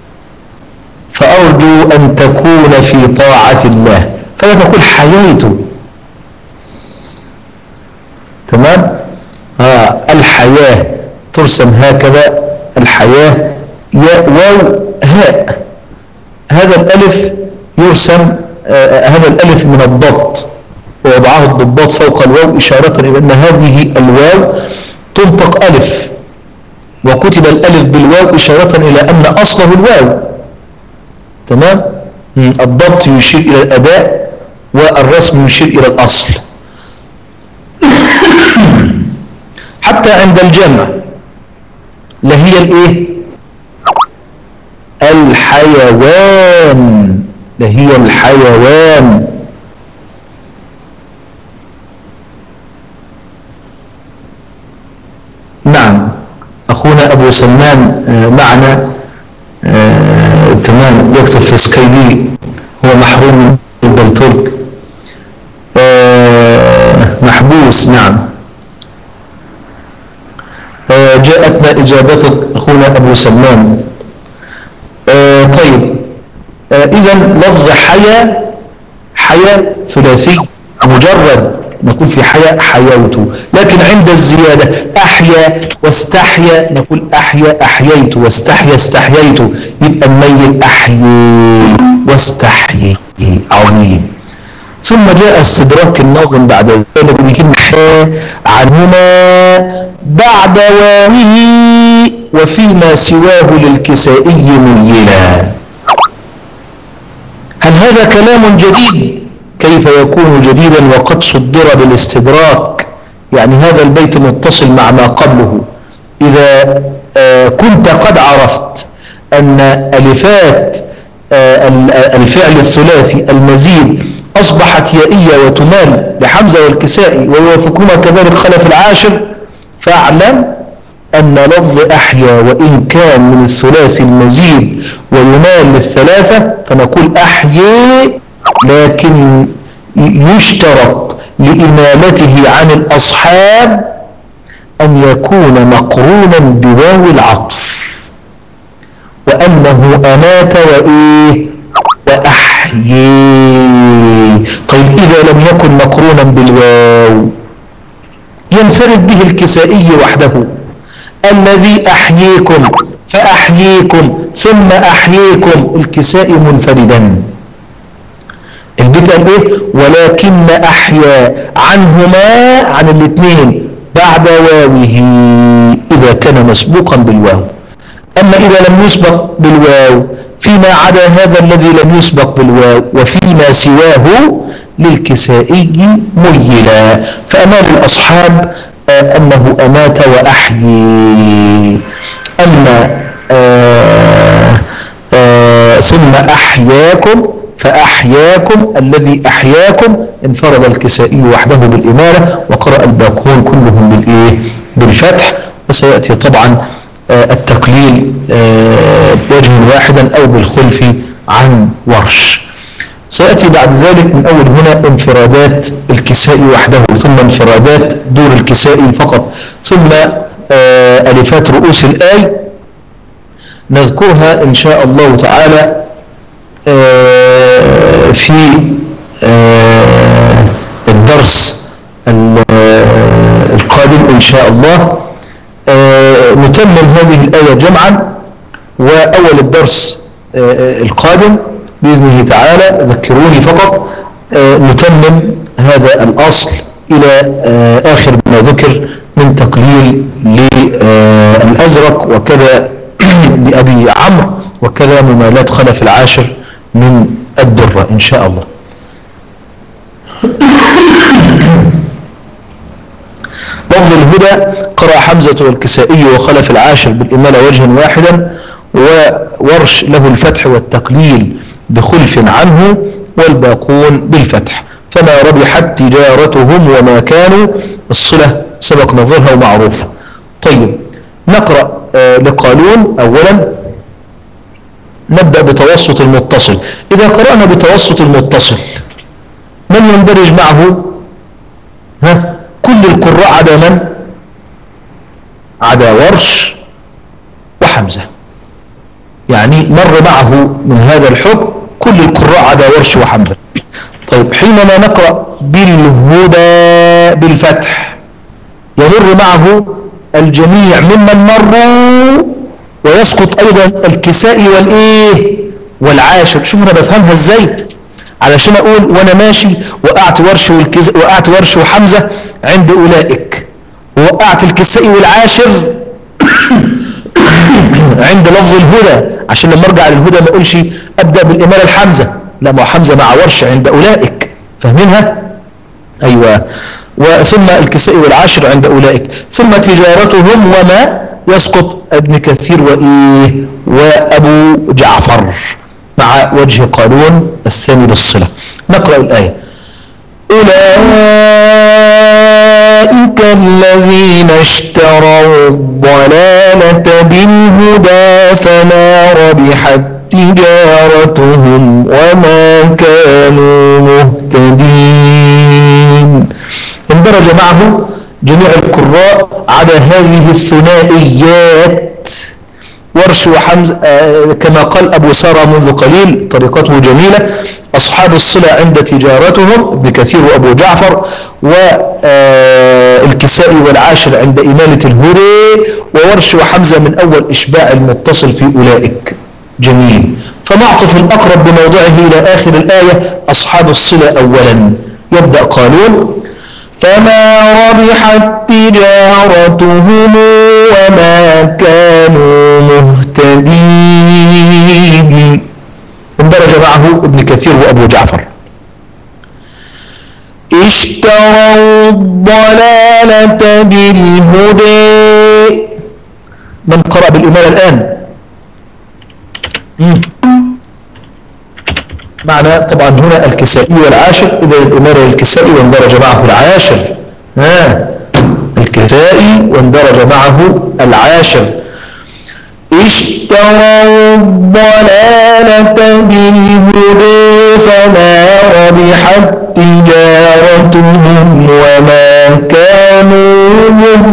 فأرجو أن تكون في طاعة الله، فلا تقول حييت. تمام؟ الحياة ترسم هكذا، الحياة ياء واو هاء، هذا الألف يرسم هذا الألف من الضبط، ووضعه الضباط فوق الواو إشارة إلى أن هذه الواو تنطق ألف، وكتب الألف بالواو إشارة إلى أن أصله الواو. تمام؟ الضبط يشير إلى الأداء والرسم يشير إلى الأصل. حتى عند الجمع لهي الإيه؟ الحيوان، لهي الحيوان. نعم، أخونا أبو سلمان معنا تمام، يكتب في سكايبي، هو محروم من البلتولك، محبوس. نعم، جاءتنا إجابتك أخونا أبو سلمان. طيب، إذا لفظ حيا ثلاثي مجرد، نقول في حيا حيوت، لكن عند الزيادة أحيا واستحيا نقول أحيا أحييت، واستحيا استحييت، يبقى الميت أحيي واستحيي. عظيم. ثم جاء استدراك الناظم بعد ذلك بكلمة عنهما بعد واوه وفيما سواه للكسائي ميلا. هل هذا كلام جديد؟ كيف يكون جديدا وقد صدر بالاستدراك؟ يعني هذا البيت متصل مع ما قبله. إذا كنت قد عرفت أن ألفات الفعل الثلاثي المزيد أصبحت يائية وتمال لحمزة والكسائي ويوافقهما كذلك خلف العاشر، فاعلم أن لفظ أحيا وإن كان من الثلاثي المزيد ويمال للثلاثة فنقول أحيي، لكن يشترط لإمالته عن الأصحاب أن يكون مقرونا بواو العطف، وأنه أمات وإيه وأحيي. طيب إذا لم يكن مقرونا بالواو ينفرد به الكسائي وحده، الذي أحييكم فأحييكم ثم أحييكم، الكسائي منفردا. البيت قال إيه؟ ولكن أحيا عنهما، عن الاثنين بعد واوه إذا كان مسبوقا بالواو. أما إذا لم يسبق بالواو فيما عدا هذا الذي لم يسبق بالواو وفيما سواه للكسائي ميلا، فأمال الأصحاب أنه أمات وأحيي. أما ثم أحياكم فأحياكم، الذي أحياكم انفرد الكسائي وحده بالإمالة، وقرأ الباقون كلهم بالإيه؟ بالفتح. وسيأتي طبعا التقليل بوجه واحدا أو بالخلف عن ورش. سيأتي بعد ذلك من أول هنا انفرادات الكسائي وحده، ثم انفرادات دور الكسائي فقط، ثم ألفات رؤوس الآي نذكرها إن شاء الله تعالى في الدرس القادم إن شاء الله. نتمم هذه الآية جمعا، وأول الدرس القادم بإذنه تعالى ذكروني فقط نتمم هذا الأصل إلى آخر ما ذكر من تقليل للأزرق وكذا لأبي عمرو وكذا ممالات خلف العاشر من الدرة إن شاء الله. لفظ الهدى قرأ حمزة والكسائي وخلف العاشر بالإمالة وجها واحدا، وورش له الفتح والتقليل بخلف عنه، والباقون بالفتح. فما ربحت تجارتهم وما كانوا، الصلة سبق نظرها ومعروفة. طيب نقرأ لقالون أولا. نبدأ بتوسط المتصل. إذا قرأنا بتوسط المتصل من يندرج معه؟ كل القراء عدا من؟ عدا ورش وحمزة، يعني مر معه من هذا الحكم كل القراء عدا ورش وحمزة. طيب حينما نقرأ بالهدى بالفتح يمر معه الجميع ممن مروا، ويسقط ايضا الكسائي والايه والعاشر. شوف انا بفهمها ازاي، علشان اقول وانا ماشي وقعت ورش وحمزة عند اولئك، ووقعت الكسائي والعاشر عند لفظ الهدى، عشان لما ارجع للهدى ما اقولش ابدا بالاماله الحمزه، لا، ما حمزه مع ورش عند اولئك. فاهمينها؟ ايوه. وثم الكسائي والعاشر عند اولئك، ثم تجارتهم وما يسقط ابن كثير وايه وابو جعفر مع وجه قانون الثاني بالصله. نقرا الايه. أولئك الذين اشتروا الضلالة بالهدى فما ربحت تجارتهم وما كانوا مهتدين. اندرج معه جميع القراء عدا هذه الثنائيات ورش وحمزة، كما قال أبو سارة منذ قليل طريقته جميلة: أصحاب الصلة عند تجارتهم ابن كثير وأبو جعفر، والكسائي والعاشر عند إمالة الهدى، وورش وحمزة من أول إشباع المتصل في أولئك. جميل. فنعطف الأقرب بموضعه إلى آخر الآية أصحاب الصلة أولا. يبدأ قالون: فما ربحت تجارتهم وما كانوا مهتدين. اندرج معه ابن كثير وابو جعفر. اشتروا الضلالة بالهدى. من قرأ بالإمالة الآن؟ معنى طبعا هنا الكسائي والعاشر، إذا الإمالة للكسائي واندرج معه العاشر. الكسائي واندرج معه العاشر. اشتروا الضلالة بالهدى فما ربحت تجارتهم وما كانوا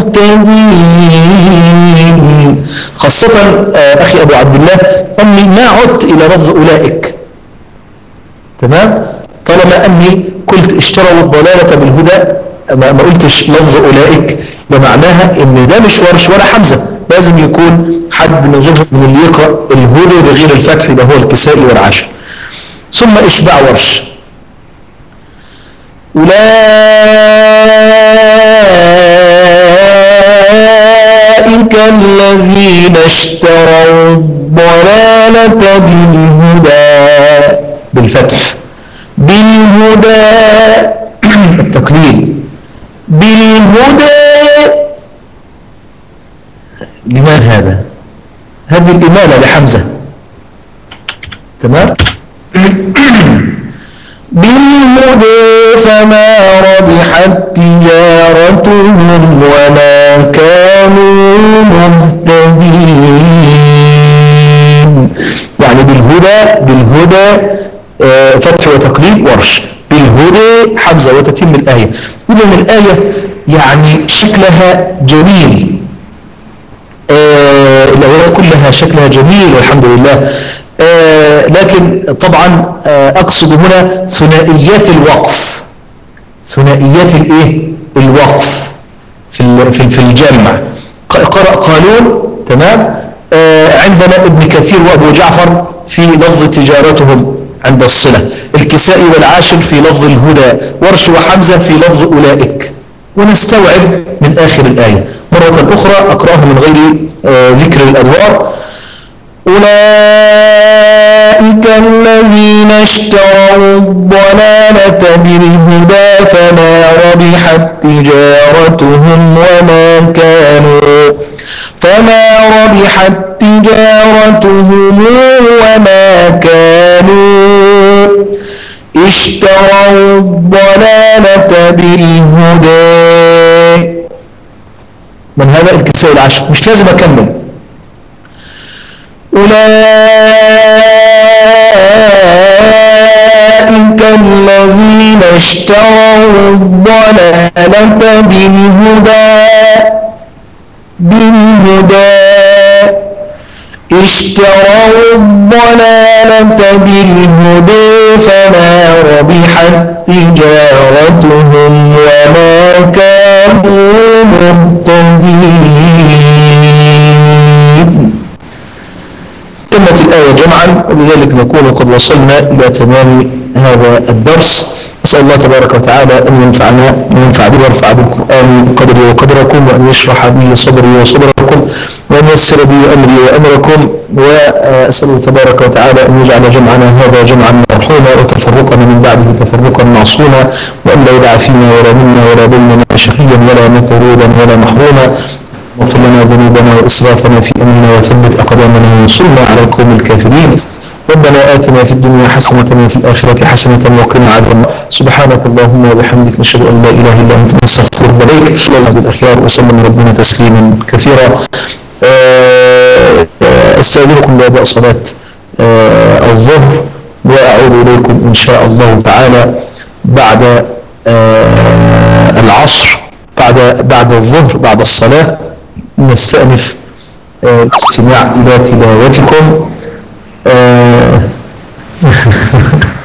مهتدين. خاصة أخي أبو عبد الله أني ما عدت إلى لفظ أولئك، تمام؟ طالما أني قلت اشتروا الضلالة بالهدى، ما قلتش لفظ أولئك، بمعناها ان ده مش ورش ولا حمزة، لازم يكون حد من غير من اللي يقرأ الهدى بغير الفتح، ده هو الكسائي والعاشر. ثم اشباع ورش. أولئك الذين اشتروا الضلالة بالهدى بالفتح، بالهدى التقليل، بالهدى. لمن هذا؟ هذه الإمالة لحمزة، تمام؟ بالهدى فما ربحت تجارتهم وما كانوا مهتدين. يعني بالهدى فتح وتقليل ورش، بالهدى حمزة وتتم الآية. إذن الآية يعني شكلها جميل، الآيات كلها شكلها جميل والحمد لله، لكن طبعا أقصد هنا ثنائيات الوقف، ثنائيات الوقف في الجمع. قرأ قالون، تمام؟ عندنا ابن كثير وأبو جعفر في لفظ تجارتهم عند الصلة، الكسائي والعاشر في لفظ الهدى، ورش وحمزة في لفظ أولئك. ونستوعب من آخر الآية مرة أخرى، أقرأها من غير ذكر الأدوار. أولئك الذين اشتروا الضلالة بالهدى فما ربحت تجارتهم وما كانوا اشتروا الضلالة بالهدى. من هذا الكساء العشر، مش لازم أكمل. أولئك الذين اشتروا الضلالة بالهدى فما ربحت تجارتهم وما كانوا مهتدين. تمت الآية جمعا، ولذلك نكون قد وصلنا إلى تمام هذا الدرس. أسأل الله تبارك وتعالى أن ينفع بي ويرفع بالقرآن قدري وقدركم، وأن يشرح بي صدري وصدركم، وأن ييسر بي أمري وأمركم. وأسأل تبارك وتعالى أن يجعل جمعنا هذا جمعا مرحوما، وتفرقنا من بعده تفرقا معصوما، وأن لا يدع فينا ولا منا ولا بيننا شقيا ولا مطرودا ولا محروما. واغفر لنا ذنوبنا وإسرافنا في أمرنا، وثبت أقدامنا وانصرنا على القوم الكافرين. ربنا آتنا في الدنيا حسنة وفي الآخرة حسنة وقنا عذاب النار. سبحانك اللهم وبحمدك، نشهد أن لا إله إلا أنت، نستغفرك إليك. صلى الله بالأخيار وسلم ربنا تسليما كثيرا. استأذنكم بأداء صلاة الظهر، وأعود إليكم إن شاء الله تعالى بعد العصر، بعد الظهر، بعد الصلاة. نستأنف الاستماع إلى تلاوتكم.